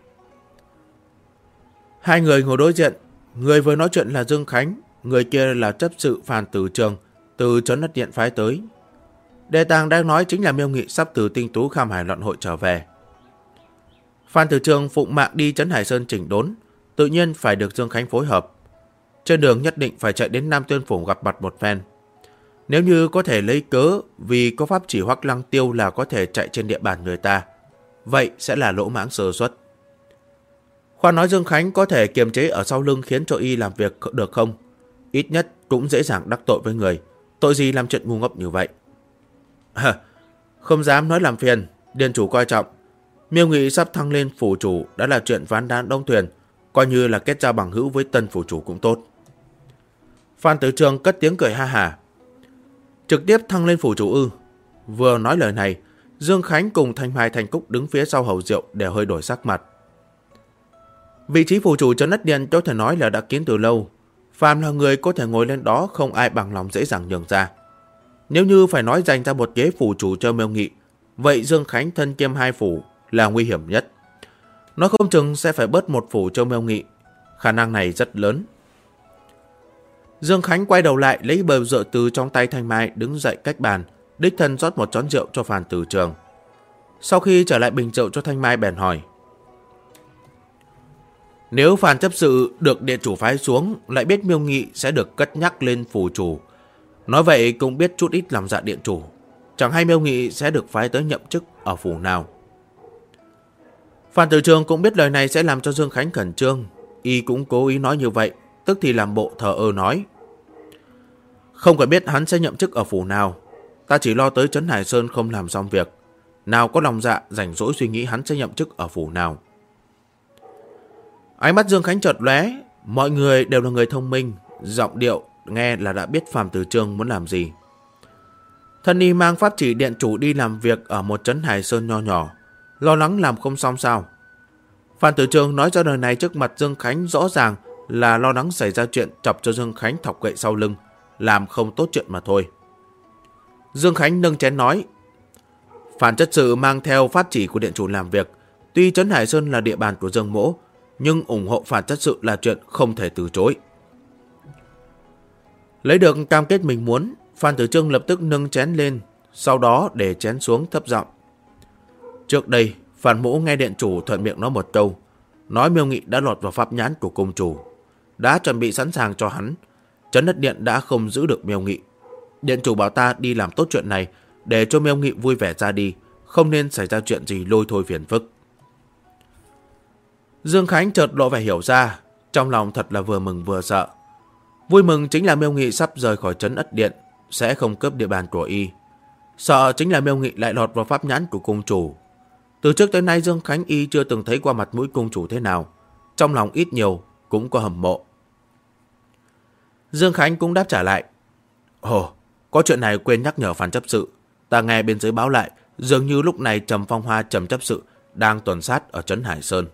Hai người ngồi đối diện, người vừa nói chuyện là Dương Khánh, người kia là chấp sự Phan Tử Trường, từ Trấn Đất Điện phái tới. Đề tàng đang nói chính là Miêu Nghị sắp từ Tinh Tú Kham Hải Loạn Hội trở về. Phan Tử Trường phụng mạng đi Trấn Hải Sơn chỉnh đốn, tự nhiên phải được Dương Khánh phối hợp. Trên đường nhất định phải chạy đến Nam Tuyên Phủ gặp mặt một phen. Nếu như có thể lấy cớ vì có pháp chỉ Hoắc Lăng Tiêu là có thể chạy trên địa bàn người ta, vậy sẽ là lỗ mãng sơ suất. Khoan nói Dương Khánh có thể kiềm chế ở sau lưng khiến cho y làm việc được không? Ít nhất cũng dễ dàng đắc tội với người. Tội gì làm chuyện ngu ngốc như vậy? Không dám nói làm phiền, Điền chủ coi trọng. Miêu Nghị sắp thăng lên phủ chủ đã là chuyện ván đã đóng thuyền, coi như là kết giao bằng hữu với tân phủ chủ cũng tốt. Phan Tử Trường cất tiếng cười ha hả. Trực tiếp thăng lên phủ chủ ư? Vừa nói lời này, Dương Khánh cùng Thanh Mai Thành Cúc đứng phía sau hầu rượu đều hơi đổi sắc mặt. Vị trí phủ chủ Trấn Đất Điện có thể nói là đã kiến từ lâu. Phàm là người có thể ngồi lên đó không ai bằng lòng dễ dàng nhường ra. Nếu như phải nói dành ra một ghế phủ chủ cho Miêu Nghị, vậy Dương Khánh thân kiêm hai phủ là nguy hiểm nhất. Nói không chừng sẽ phải bớt một phủ cho Miêu Nghị. Khả năng này rất lớn. Dương Khánh quay đầu lại lấy bầu rượu từ trong tay Thanh Mai đứng dậy cách bàn, đích thân rót một chén rượu cho Phan Tử Trường. Sau khi trở lại bình rượu cho Thanh Mai bèn hỏi. Nếu Phan chấp sự được điện chủ phái xuống, lại biết Miêu Nghị sẽ được cất nhắc lên phủ chủ. Nói vậy cũng biết chút ít lòng dạ điện chủ. Chẳng hay Miêu Nghị sẽ được phái tới nhậm chức ở phủ nào. Phan Tử Trường cũng biết lời này sẽ làm cho Dương Khánh khẩn trương. Y cũng cố ý nói như vậy, tức thì làm bộ thờ ơ nói. Không cần biết hắn sẽ nhậm chức ở phủ nào. Ta chỉ lo tới Trấn Hải Sơn không làm xong việc. Nào có lòng dạ rảnh rỗi suy nghĩ hắn sẽ nhậm chức ở phủ nào. Ánh mắt Dương Khánh chợt lóe, mọi người đều là người thông minh, giọng điệu nghe là đã biết Phan Tử Trường muốn làm gì. Thân y mang pháp chỉ điện chủ đi làm việc ở một Trấn Hải Sơn nho nhỏ, lo lắng làm không xong sao. Phan Tử Trường nói ra lời này trước mặt Dương Khánh rõ ràng là lo lắng xảy ra chuyện chọc cho Dương Khánh thọc gậy sau lưng, làm không tốt chuyện mà thôi. Dương Khánh nâng chén nói, Phan chất sự mang theo pháp chỉ của điện chủ làm việc, tuy Trấn Hải Sơn là địa bàn của Dương Mỗ, nhưng ủng hộ Phan chất sự là chuyện không thể từ chối. Lấy được cam kết mình muốn, Phan Tử Trường lập tức nâng chén lên, sau đó để chén xuống thấp giọng. Trước đây, Phan Mỗ nghe điện chủ thuận miệng nói một câu, nói Miêu Nghị đã lọt vào pháp nhãn của cung chủ, đã chuẩn bị sẵn sàng cho hắn. Trấn Đất Điện đã không giữ được Miêu Nghị. Điện chủ bảo ta đi làm tốt chuyện này để cho Miêu Nghị vui vẻ ra đi, không nên xảy ra chuyện gì lôi thôi phiền phức. Dương Khánh chợt lộ vẻ hiểu ra, trong lòng thật là vừa mừng vừa sợ. Vui mừng chính là Miêu Nghị sắp rời khỏi Trấn Đất Điện, sẽ không cướp địa bàn của y. Sợ chính là Miêu Nghị lại lọt vào pháp nhãn của cung chủ. Từ trước tới nay Dương Khánh y chưa từng thấy qua mặt mũi cung chủ thế nào, trong lòng ít nhiều cũng có hâm mộ. Dương Khánh cũng đáp trả lại. Ồ, có chuyện này quên nhắc nhở Phan chấp sự. Ta nghe bên dưới báo lại, dường như lúc này Trầm Phong Hoa Trầm chấp sự đang tuần sát ở Trấn Hải Sơn.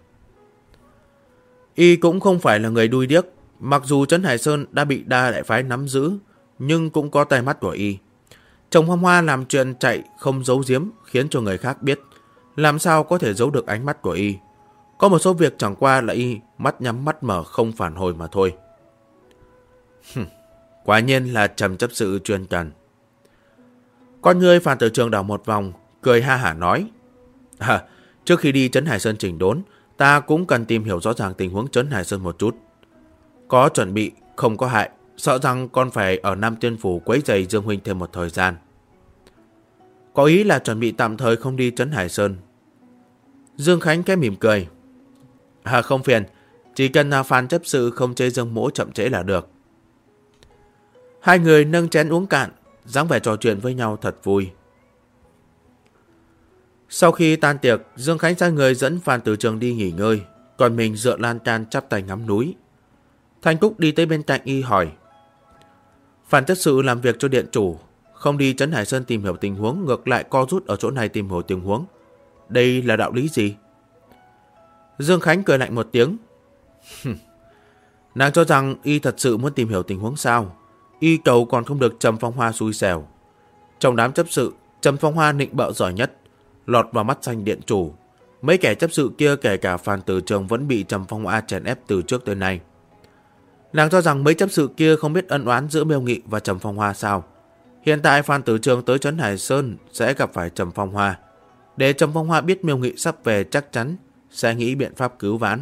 Y cũng không phải là người đuôi điếc, mặc dù Trấn Hải Sơn đã bị Đa Đại Phái nắm giữ, nhưng cũng có tay mắt của y. Trầm Phong Hoa làm chuyện chạy không giấu giếm khiến cho người khác biết, làm sao có thể giấu được ánh mắt của y. Có một số việc chẳng qua là y mắt nhắm mắt mở không phản hồi mà thôi. Quả nhiên là Trầm chấp sự chuyên cần. Con ngươi Phan Tử Trường đảo một vòng, cười ha hả nói: trước khi đi Trấn Hải Sơn chỉnh đốn, ta cũng cần tìm hiểu rõ ràng tình huống Trấn Hải Sơn một chút. Có chuẩn bị, không có hại, sợ rằng con phải ở Nam Tiên Phủ quấy rầy Dương huynh thêm một thời gian. Có ý là chuẩn bị tạm thời không đi Trấn Hải Sơn. Dương Khánh cái mỉm cười: không phiền, chỉ cần Phan chấp sự không chế Dương mỗ chậm trễ là được. Hai người nâng chén uống cạn, dáng vẻ trò chuyện với nhau thật vui. Sau khi tan tiệc, Dương Khánh sai người dẫn Phan Tử Trường đi nghỉ ngơi, còn mình dựa lan can chắp tay ngắm núi. Thanh Cúc đi tới bên cạnh y hỏi: Phan chấp sự làm việc cho điện chủ, không đi Trấn Hải Sơn tìm hiểu tình huống, ngược lại co rút ở chỗ này tìm hiểu tình huống, đây là đạo lý gì? Dương Khánh cười lạnh một tiếng: nàng cho rằng y thật sự muốn tìm hiểu tình huống sao? Y cầu còn không được Trầm Phong Hoa xui xẻo. Trong đám chấp sự, Trầm Phong Hoa nịnh bợ giỏi nhất, lọt vào mắt xanh điện chủ. Mấy kẻ chấp sự kia kể cả Phan Tử Trường vẫn bị Trầm Phong Hoa chèn ép từ trước tới nay. Nàng cho rằng mấy chấp sự kia không biết ân oán giữa Miêu Nghị và Trầm Phong Hoa sao? Hiện tại Phan Tử Trường tới Trấn Hải Sơn sẽ gặp phải Trầm Phong Hoa. Để Trầm Phong Hoa biết Miêu Nghị sắp về chắc chắn sẽ nghĩ biện pháp cứu vãn.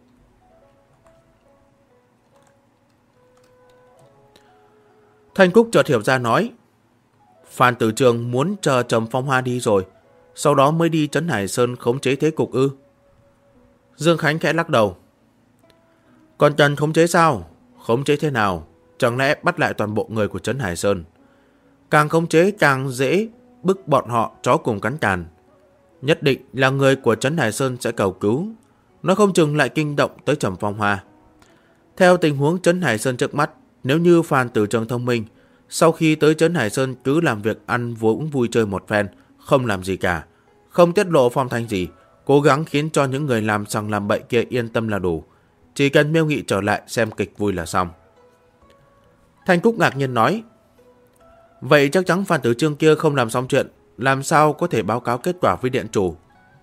Thanh Cúc chợt hiểu ra nói: Phan Tử Trường muốn chờ Trầm Phong Hoa đi rồi, sau đó mới đi Trấn Hải Sơn khống chế thế cục ư? Dương Khánh khẽ lắc đầu: còn cần khống chế sao? Khống chế thế nào? Chẳng lẽ bắt lại toàn bộ người của Trấn Hải Sơn? Càng khống chế càng dễ bức bọn họ chó cùng cắn càn. Nhất định là người của Trấn Hải Sơn sẽ cầu cứu, nó không chừng lại kinh động tới Trầm Phong Hoa. Theo tình huống Trấn Hải Sơn trước mắt, nếu như Phan Tử Trường thông minh, sau khi tới Trấn Hải Sơn cứ làm việc ăn uống vui chơi một phen, không làm gì cả, không tiết lộ phong thanh gì, cố gắng khiến cho những người làm sằng làm bậy kia yên tâm là đủ. Chỉ cần Miêu Nghị trở lại xem kịch vui là xong. Thanh Cúc ngạc nhiên nói: vậy chắc chắn Phan Tử Trường kia không làm xong chuyện, làm sao có thể báo cáo kết quả với điện chủ?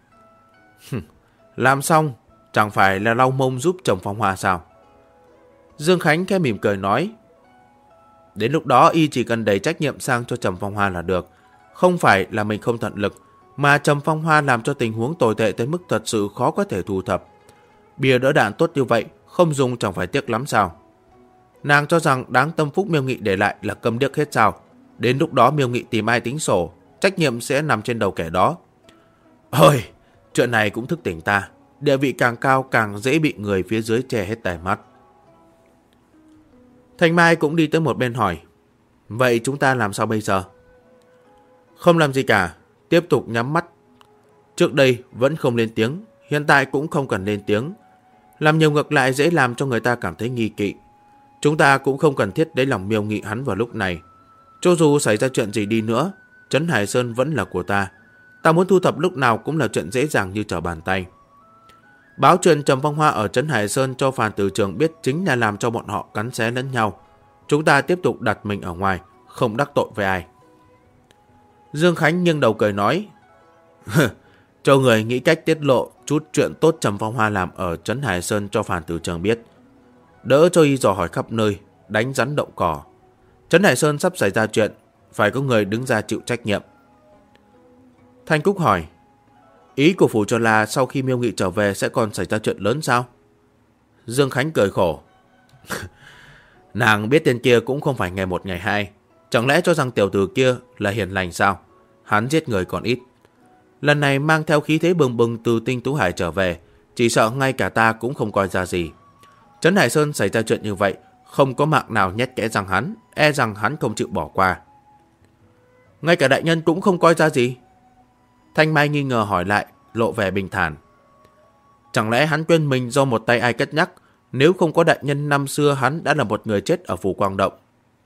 Làm xong chẳng phải là lau mông giúp Trầm Phong Hoa sao? Dương Khánh khẽ mỉm cười nói: đến lúc đó y chỉ cần đẩy trách nhiệm sang cho Trầm Phong Hoa là được. Không phải là mình không tận lực, mà Trầm Phong Hoa làm cho tình huống tồi tệ tới mức thật sự khó có thể thu thập. Bìa đỡ đạn tốt như vậy, không dùng chẳng phải tiếc lắm sao? Nàng cho rằng đáng tâm phúc Miêu Nghị để lại là câm điếc hết sao? Đến lúc đó Miêu Nghị tìm ai tính sổ, trách nhiệm sẽ nằm trên đầu kẻ đó. Ôi, chuyện này cũng thức tỉnh ta. Địa vị càng cao càng dễ bị người phía dưới che hết tai mắt. Thanh Mai cũng đi tới một bên hỏi: vậy chúng ta làm sao bây giờ? Không làm gì cả, tiếp tục nhắm mắt. Trước đây vẫn không lên tiếng, hiện tại cũng không cần lên tiếng. Làm nhiều ngược lại dễ làm cho người ta cảm thấy nghi kỵ. Chúng ta cũng không cần thiết lấy lòng Miêu Nghị hắn vào lúc này. Cho dù xảy ra chuyện gì đi nữa, Trấn Hải Sơn vẫn là của ta. Ta muốn thu thập lúc nào cũng là chuyện dễ dàng như trở bàn tay. Báo chuyện Trầm Phong Hoa ở Trấn Hải Sơn cho Phan Tử Trường biết chính là làm cho bọn họ cắn xé lẫn nhau. Chúng ta tiếp tục đặt mình ở ngoài, không đắc tội với ai. Dương Khánh nghiêng đầu cười nói: cho người nghĩ cách tiết lộ chút chuyện tốt Trầm Phong Hoa làm ở Trấn Hải Sơn cho Phan Tử Trường biết. Đỡ cho y dò hỏi khắp nơi, đánh rắn động cỏ. Trấn Hải Sơn sắp xảy ra chuyện, phải có người đứng ra chịu trách nhiệm. Thanh Cúc hỏi: ý của phủ cho là sau khi Miêu Nghị trở về sẽ còn xảy ra chuyện lớn sao? Dương Khánh cười khổ: nàng biết tên kia cũng không phải ngày một ngày hai. Chẳng lẽ cho rằng tiểu tử kia là hiền lành sao? Hắn giết người còn ít. Lần này mang theo khí thế bừng bừng từ Tinh Tú Hải trở về, chỉ sợ ngay cả ta cũng không coi ra gì. Trấn Hải Sơn xảy ra chuyện như vậy, không có mạng nào nhét kẽ rằng hắn, e rằng hắn không chịu bỏ qua. Ngay cả đại nhân cũng không coi ra gì? Thanh Mai nghi ngờ hỏi lại, lộ vẻ bình thản. Chẳng lẽ hắn quên mình do một tay ai cất nhắc? Nếu không có đại nhân năm xưa hắn đã là một người chết ở phủ Quang Động.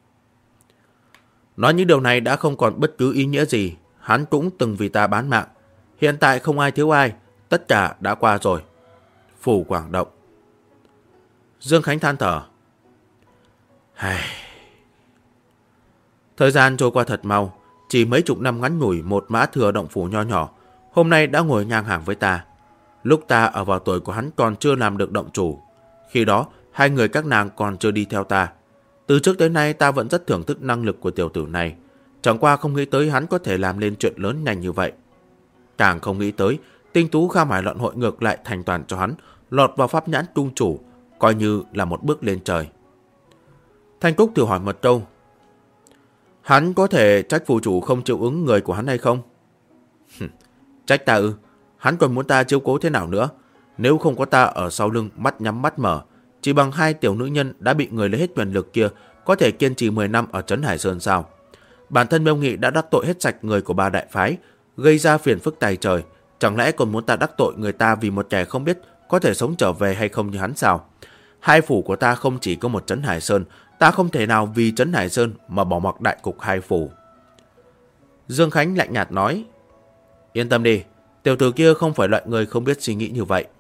Nói những điều này đã không còn bất cứ ý nghĩa gì. Hắn cũng từng vì ta bán mạng. Hiện tại không ai thiếu ai, tất cả đã qua rồi. Phủ Quang Động. Dương Khánh than thở. Thời gian trôi qua thật mau. chỉ mấy chục năm ngắn ngủi một mã thừa động phủ nho nhỏ, hôm nay đã ngồi ngang hàng với ta. Lúc ta ở vào tuổi của hắn còn chưa làm được động chủ. Khi đó, hai người các nàng còn chưa đi theo ta. Từ trước tới nay ta vẫn rất thưởng thức năng lực của tiểu tử này. Chẳng qua không nghĩ tới hắn có thể làm lên chuyện lớn nhanh như vậy. Càng không nghĩ tới, tinh tú Kham Hải Loạn Hội ngược lại thành toàn cho hắn, lọt vào pháp nhãn cung chủ, coi như là một bước lên trời. Thanh Cúc thử hỏi một câu. Hắn có thể trách phù chủ không chịu ứng người của hắn hay không? Trách ta ư? Hắn còn muốn ta chiếu cố thế nào nữa? Nếu không có ta ở sau lưng mắt nhắm mắt mở, chỉ bằng hai tiểu nữ nhân đã bị người lấy hết quyền lực kia có thể kiên trì 10 năm ở Trấn Hải Sơn sao? Bản thân Miêu Nghị đã đắc tội hết sạch người của ba đại phái, gây ra phiền phức tày trời. Chẳng lẽ còn muốn ta đắc tội người ta vì một kẻ không biết có thể sống trở về hay không như hắn sao? Hai phủ của ta không chỉ có một Trấn Hải Sơn, ta không thể nào vì Trấn Hải Sơn mà bỏ mặc đại cục hai phủ. Dương Khánh lạnh nhạt nói. Yên tâm đi, tiểu tử kia không phải loại người không biết suy nghĩ như vậy.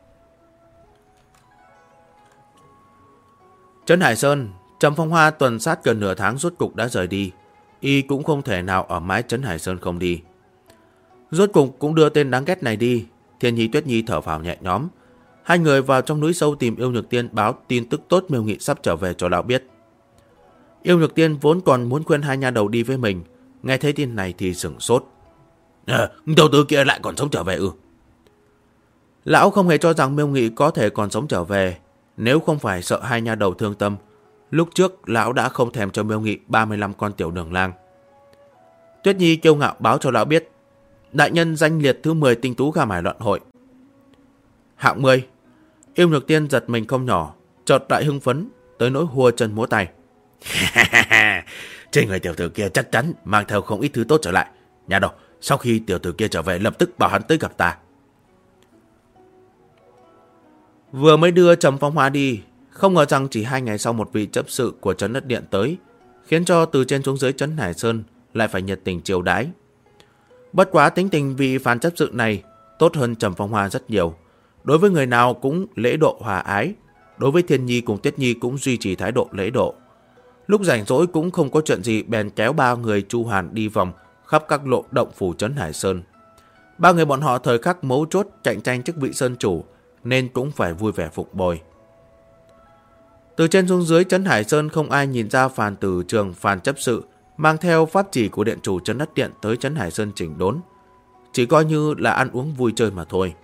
Trấn Hải Sơn, Trầm Phong Hoa tuần sát gần nửa tháng rốt cục đã rời đi. Y cũng không thể nào ở mái Trấn Hải Sơn không đi. Rốt cục cũng đưa tên đáng ghét này đi. Thiên Nhi Tuyết Nhi thở phào nhẹ nhõm. Hai người vào trong núi sâu tìm Yêu Nhược Tiên báo tin tức tốt Miêu Nghị sắp trở về cho lão biết. Yêu Nhược Tiên vốn còn muốn khuyên hai nha đầu đi với mình, nghe thấy tin này thì sửng sốt. Tiểu tử kia lại còn sống trở về ư? Lão không hề cho rằng Miêu Nghị có thể còn sống trở về. Nếu không phải sợ hai nha đầu thương tâm, lúc trước lão đã không thèm cho Miêu Nghị 35 con tiểu đường lang. Tuyết Nhi kiêu ngạo báo cho lão biết, đại nhân danh liệt thứ 10 tinh tú Kham Hải Loạn Hội. Hạng 10. Yêu Nhược Tiên giật mình không nhỏ, chợt lại hưng phấn tới nỗi hùa chân múa tay. Trên người tiểu tử kia chắc chắn mang theo không ít thứ tốt trở lại. Nhà đầu, sau khi tiểu tử kia trở về lập tức bảo hắn tới gặp ta. Vừa mới đưa Trầm Phong Hoa đi, không ngờ rằng chỉ 2 ngày sau một vị chấp sự của Trấn Đất Điện tới, khiến cho từ trên xuống dưới Trấn Hải Sơn lại phải nhiệt tình chiêu đãi. Bất quá tính tình vị phàn chấp sự này tốt hơn Trầm Phong Hoa rất nhiều. Đối với người nào cũng lễ độ hòa ái, đối với Thiên Nhi cùng Tuyết Nhi cũng duy trì thái độ lễ độ. Lúc rảnh rỗi cũng không có chuyện gì bèn kéo 3 người Chu Hàn đi vòng khắp các lộ động phủ Trấn Hải Sơn. 3 người bọn họ thời khắc mấu chốt cạnh tranh chức vị sơn chủ nên cũng phải vui vẻ phục bồi. Từ trên xuống dưới Trấn Hải Sơn không ai nhìn ra Phàn Tử Trường Phàn chấp sự mang theo pháp chỉ của điện chủ Trấn Đất Điện tới Trấn Hải Sơn chỉnh đốn, chỉ coi như là ăn uống vui chơi mà thôi.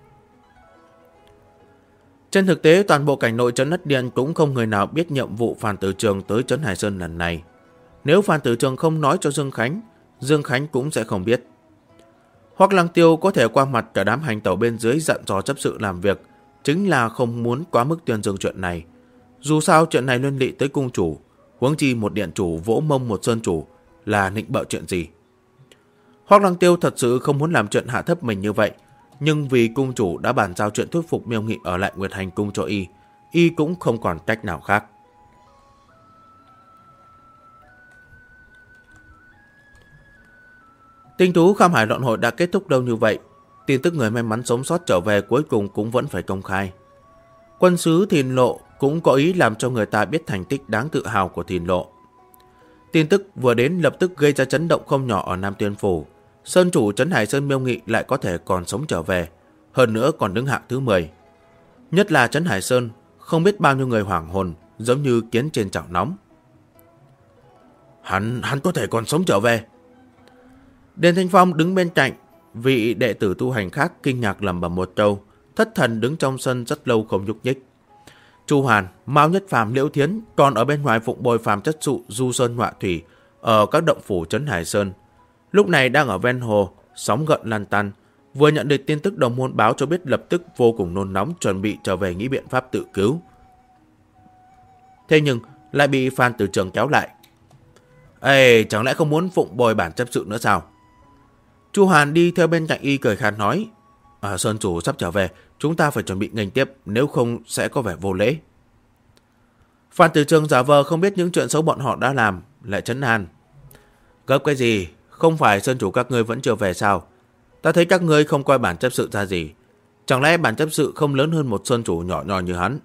Trên thực tế toàn bộ cảnh nội Trấn Đất Điện cũng không người nào biết nhiệm vụ Phàn Tử Trường tới Trấn Hải Sơn lần này. Nếu Phàn Tử Trường không nói cho Dương Khánh, Dương Khánh cũng sẽ không biết. Hoắc Lăng Tiêu có thể qua mặt cả đám hành tẩu bên dưới dặn dò chấp sự làm việc, chính là không muốn quá mức tuyên dương chuyện này. Dù sao chuyện này liên lụy tới cung chủ, huống chi một điện chủ vỗ mông một sơn chủ là nịnh bợ chuyện gì. Hoắc Lăng Tiêu thật sự không muốn làm chuyện hạ thấp mình như vậy, nhưng vì cung chủ đã bàn giao chuyện thuyết phục Miêu Nghị ở lại Nguyệt Hành cung cho y cũng không còn cách nào khác. Tinh tú Kham Hải Loạn Hội đã kết thúc đâu như vậy, tin tức người may mắn sống sót trở về cuối cùng cũng vẫn phải công khai. Quân sứ Thìn Lộ cũng có ý làm cho người ta biết thành tích đáng tự hào của Thìn Lộ. Tin tức vừa đến lập tức gây ra chấn động không nhỏ ở Nam Tuyên Phủ. Sơn chủ Trấn Hải Sơn Miêu Nghị lại có thể còn sống trở về, hơn nữa còn đứng hạng thứ 10. Nhất là Trấn Hải Sơn, không biết bao nhiêu người hoảng hồn, giống như kiến trên chảo nóng. Hắn có thể còn sống trở về. Điền Thanh Phong đứng bên cạnh, vị đệ tử tu hành khác kinh ngạc lẩm bẩm một câu, thất thần đứng trong sân rất lâu không nhúc nhích. Chu Hàn, Mao Nhất Phàm, Liễu Thiến còn ở bên ngoài phụng bồi phàm chất trụ du sơn ngọa thủy ở các động phủ Trấn Hải Sơn. Lúc này đang ở ven hồ, sóng gợn lan tăn, vừa nhận được tin tức đồng môn báo cho biết lập tức vô cùng nôn nóng chuẩn bị trở về nghĩ biện pháp tự cứu. Thế nhưng lại bị Phan Tử Trường kéo lại. Ê, chẳng lẽ không muốn phụng bồi bản chấp sự nữa sao? Chu Hàn đi theo bên cạnh y cười khàn nói, Sơn chủ sắp trở về, chúng ta phải chuẩn bị nghênh tiếp, nếu không sẽ có vẻ vô lễ. Phan Tử Trường giả vờ không biết những chuyện xấu bọn họ đã làm, lại trấn an. Gấp cái gì, không phải Sơn chủ các ngươi vẫn chưa về sao? Ta thấy các ngươi không coi bản chấp sự ra gì. Chẳng lẽ bản chấp sự không lớn hơn một Sơn chủ nhỏ nhoi như hắn?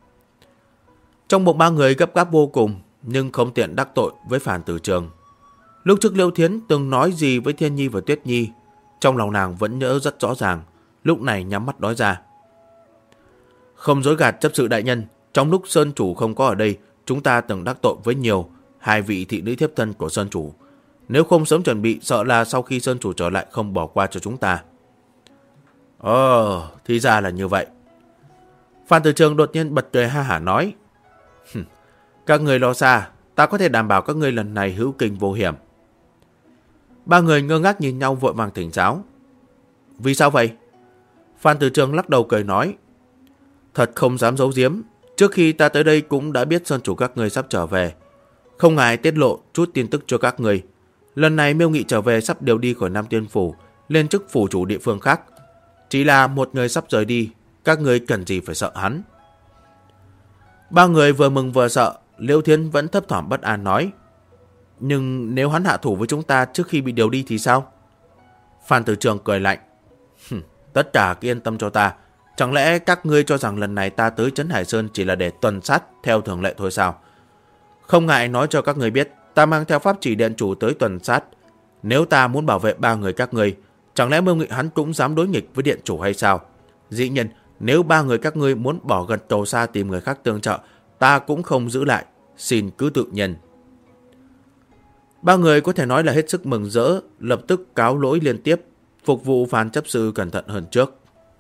Trong bụng 3 người gấp gáp vô cùng, nhưng không tiện đắc tội với Phan Tử Trường. Lúc trước Liễu Thiến từng nói gì với Thiên Nhi và Tuyết Nhi, trong lòng nàng vẫn nhớ rất rõ ràng, lúc này nhắm mắt nói ra. Không dối gạt chấp sự đại nhân, trong lúc Sơn Chủ không có ở đây, chúng ta từng đắc tội với hai vị thị nữ thiếp thân của Sơn Chủ. Nếu không sớm chuẩn bị, sợ là sau khi Sơn Chủ trở lại không bỏ qua cho chúng ta. Thì ra là như vậy. Phan Tử Trường đột nhiên bật cười ha hả nói. Các người lo xa, ta có thể đảm bảo các ngươi lần này hữu kinh vô hiểm. Ba người ngơ ngác nhìn nhau vội vàng thỉnh giáo. Vì sao vậy? Phan Tử Trường lắc đầu cười nói. Thật không dám giấu giếm, trước khi ta tới đây cũng đã biết Sơn Chủ các người sắp trở về. Không ngại tiết lộ chút tin tức cho các người. Lần này Miêu Nghị trở về sắp điều đi khỏi Nam Tiên Phủ, lên chức phủ chủ địa phương khác. Chỉ là một người sắp rời đi, các người cần gì phải sợ hắn. Ba người vừa mừng vừa sợ, Liễu Thiến vẫn thấp thỏm bất an nói. Nhưng nếu hắn hạ thủ với chúng ta trước khi bị điều đi thì sao? Phan Tử Trường cười lạnh. Tất cả cứ yên tâm cho ta. Chẳng lẽ các ngươi cho rằng lần này ta tới Trấn Hải Sơn chỉ là để tuần sát theo thường lệ thôi sao? Không ngại nói cho các ngươi biết, ta mang theo pháp chỉ điện chủ tới tuần sát. Nếu ta muốn bảo vệ ba người các ngươi, chẳng lẽ Mưu Nghị hắn cũng dám đối nghịch với điện chủ hay sao? Dĩ nhiên, nếu ba người các ngươi muốn bỏ gần cầu xa tìm người khác tương trợ, ta cũng không giữ lại, xin cứ tự nhiên. Ba người có thể nói là hết sức mừng rỡ, lập tức cáo lỗi liên tiếp, phục vụ Phan chấp sự cẩn thận hơn trước.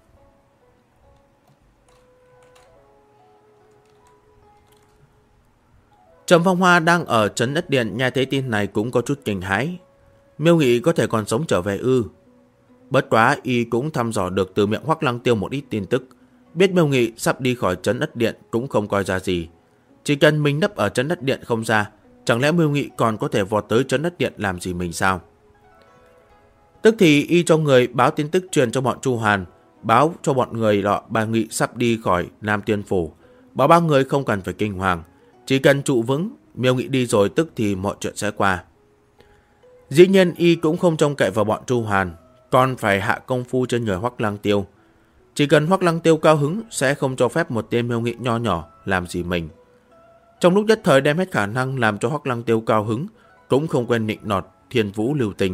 Trầm Phong Hoa đang ở trấn Ất Điện nghe thấy tin này cũng có chút kinh hãi. Miêu Nghị có thể còn sống trở về ư? Bất quá y cũng thăm dò được từ miệng Hoắc Lăng Tiêu một ít tin tức, biết Miêu Nghị sắp đi khỏi trấn Ất Điện cũng không coi ra gì. Chỉ cần mình nấp ở trấn Ất Điện không ra, chẳng lẽ Miêu Nghị còn có thể vọt tới trấn Ất Điện làm gì mình sao? Tức thì y cho người báo tin tức truyền cho bọn Chu Hàn, báo cho bọn người lọ bà Nghị sắp đi khỏi Nam Tiên Phủ, bảo ba người không cần phải kinh hoàng, chỉ cần trụ vững, Miêu Nghị đi rồi tức thì mọi chuyện sẽ qua. Dĩ nhiên y cũng không trông cậy vào bọn Chu Hàn, còn phải hạ công phu trên người Hoắc Lăng Tiêu. Chỉ cần Hoắc Lăng Tiêu cao hứng sẽ không cho phép một tên Miêu Nghị nho nhỏ làm gì mình. Trong lúc nhất thời đem hết khả năng làm cho Hoắc Lăng Tiêu cao hứng, cũng không quên nịnh nọt Thiên Vũ lưu tình.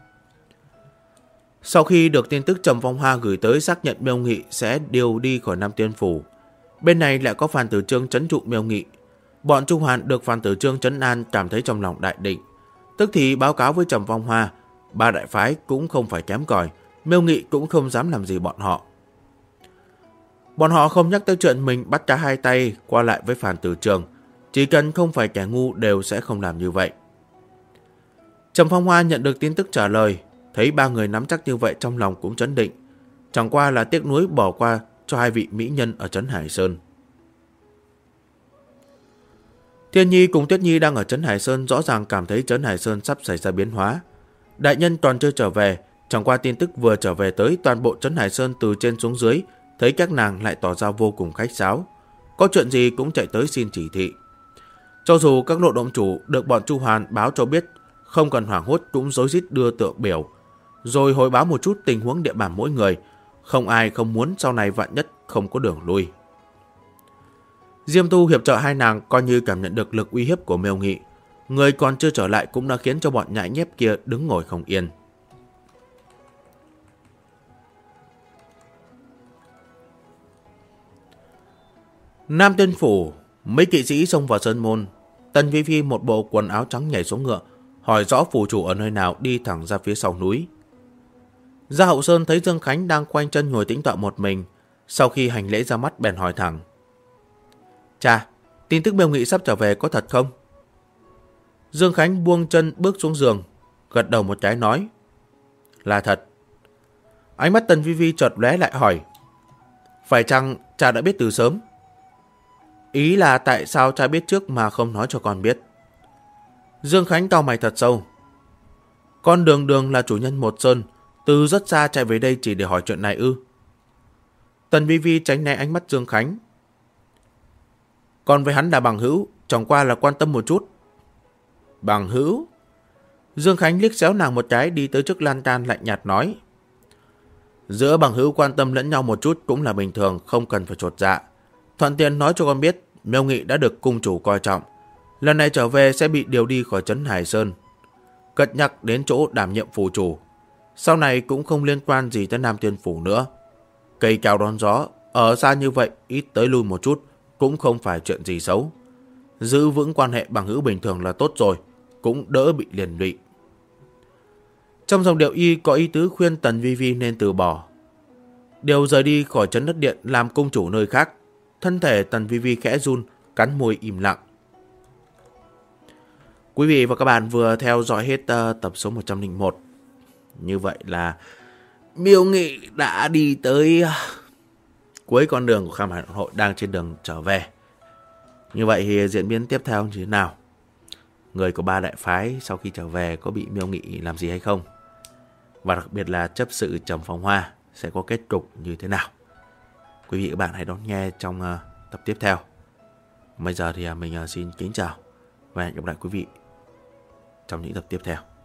Sau khi được tin tức Trầm Phong Hoa gửi tới xác nhận Miêu Nghị sẽ điều đi khỏi Nam Tiên Phủ, bên này lại có Phan Tử Chương trấn trụ Miêu Nghị. Bọn Chu Hàn được Phan Tử Chương trấn an cảm thấy trong lòng đại định, tức thì báo cáo với Trầm Phong Hoa, ba đại phái cũng không phải kém cỏi, Miêu Nghị cũng không dám làm gì bọn họ. Bọn họ không nhắc tới chuyện mình bắt cá hai tay qua lại với Phan Tử Chương, chỉ cần không phải kẻ ngu đều sẽ không làm như vậy. Trầm Phong Hoa nhận được tin tức trả lời, thấy ba người nắm chắc như vậy trong lòng cũng chấn định, chẳng qua là tiếc nuối bỏ qua cho hai vị mỹ nhân ở trấn Hải Sơn. Thiên Nhi cùng Tuyết Nhi đang ở trấn Hải Sơn rõ ràng cảm thấy trấn Hải Sơn sắp xảy ra biến hóa. Đại nhân còn chưa trở về, chẳng qua tin tức vừa trở về tới toàn bộ trấn Hải Sơn từ trên xuống dưới, thấy các nàng lại tỏ ra vô cùng khách sáo, có chuyện gì cũng chạy tới xin chỉ thị. Cho dù các lộ động chủ được bọn Chu Hàn báo cho biết, không cần hoảng hốt cũng rối rít đưa tượng biểu, rồi hồi báo một chút tình huống địa bàn mỗi người, không ai không muốn sau này vạn nhất không có đường lui. Diêm Tu hiệp trợ hai nàng coi như cảm nhận được lực uy hiếp của Miêu Nghị, người còn chưa trở lại cũng đã khiến cho bọn nhãi nhép kia đứng ngồi không yên. Nam Tiên Phủ, mấy kỵ sĩ xông vào sơn môn. Tần Phi Phi một bộ quần áo trắng nhảy xuống ngựa, hỏi rõ phủ chủ ở nơi nào, đi thẳng ra phía sau núi. Gia Hậu Sơn thấy Dương Khánh đang quanh chân ngồi tĩnh tọa một mình, sau khi hành lễ ra mắt bèn hỏi thẳng. Cha, tin tức Miêu Nghị sắp trở về có thật không? Dương Khánh buông chân bước xuống giường, gật đầu một cái nói. Là thật. Ánh mắt Tần Phi Phi chợt lóe lại hỏi. Phải chăng cha đã biết từ sớm? Ý là tại sao cha biết trước mà không nói cho con biết? Dương Khánh cau mày thật sâu. Con Đường Đường là chủ nhân một sơn, từ rất xa chạy về đây chỉ để hỏi chuyện này ư? Tần Vi Vi tránh né ánh mắt Dương Khánh. Con với hắn là bằng hữu, chẳng qua là quan tâm một chút. Bằng hữu? Dương Khánh liếc xéo nàng một cái, đi tới trước lan can lạnh nhạt nói. Giữa bằng hữu quan tâm lẫn nhau một chút cũng là bình thường, không cần phải chột dạ. Thuận tiện nói cho con biết, Miêu Nghị đã được cung chủ coi trọng, lần này trở về sẽ bị điều đi khỏi trấn Hải Sơn. cất nhắc đến chỗ đảm nhiệm phủ chủ. Sau này cũng không liên quan gì tới Nam Tiên Phủ nữa. Cây cao đón gió, ở xa như vậy, ít tới lui một chút, cũng không phải chuyện gì xấu. Giữ vững quan hệ bằng hữu bình thường là tốt rồi, cũng đỡ bị liên lụy. Trong dòng điệu y có ý tứ khuyên Tần Vi Vi nên từ bỏ. Điều rời đi khỏi trấn đất điện làm cung chủ nơi khác. Thân thể Tần Vi Vi khẽ run, cắn môi im lặng. Quý vị và các bạn vừa theo dõi hết tập số 101. Như vậy là Miêu Nghị đã đi tới cuối con đường của Kham Hải Hội, đang trên đường trở về. Như vậy thì diễn biến tiếp theo như thế nào? Người của ba đại phái sau khi trở về có bị Miêu Nghị làm gì hay không? Và đặc biệt là chấp sự Trầm Phong Hoa sẽ có kết cục như thế nào? Quý vị và các bạn hãy đón nghe trong tập tiếp theo. Bây giờ thì mình xin kính chào và hẹn gặp lại quý vị trong những tập tiếp theo.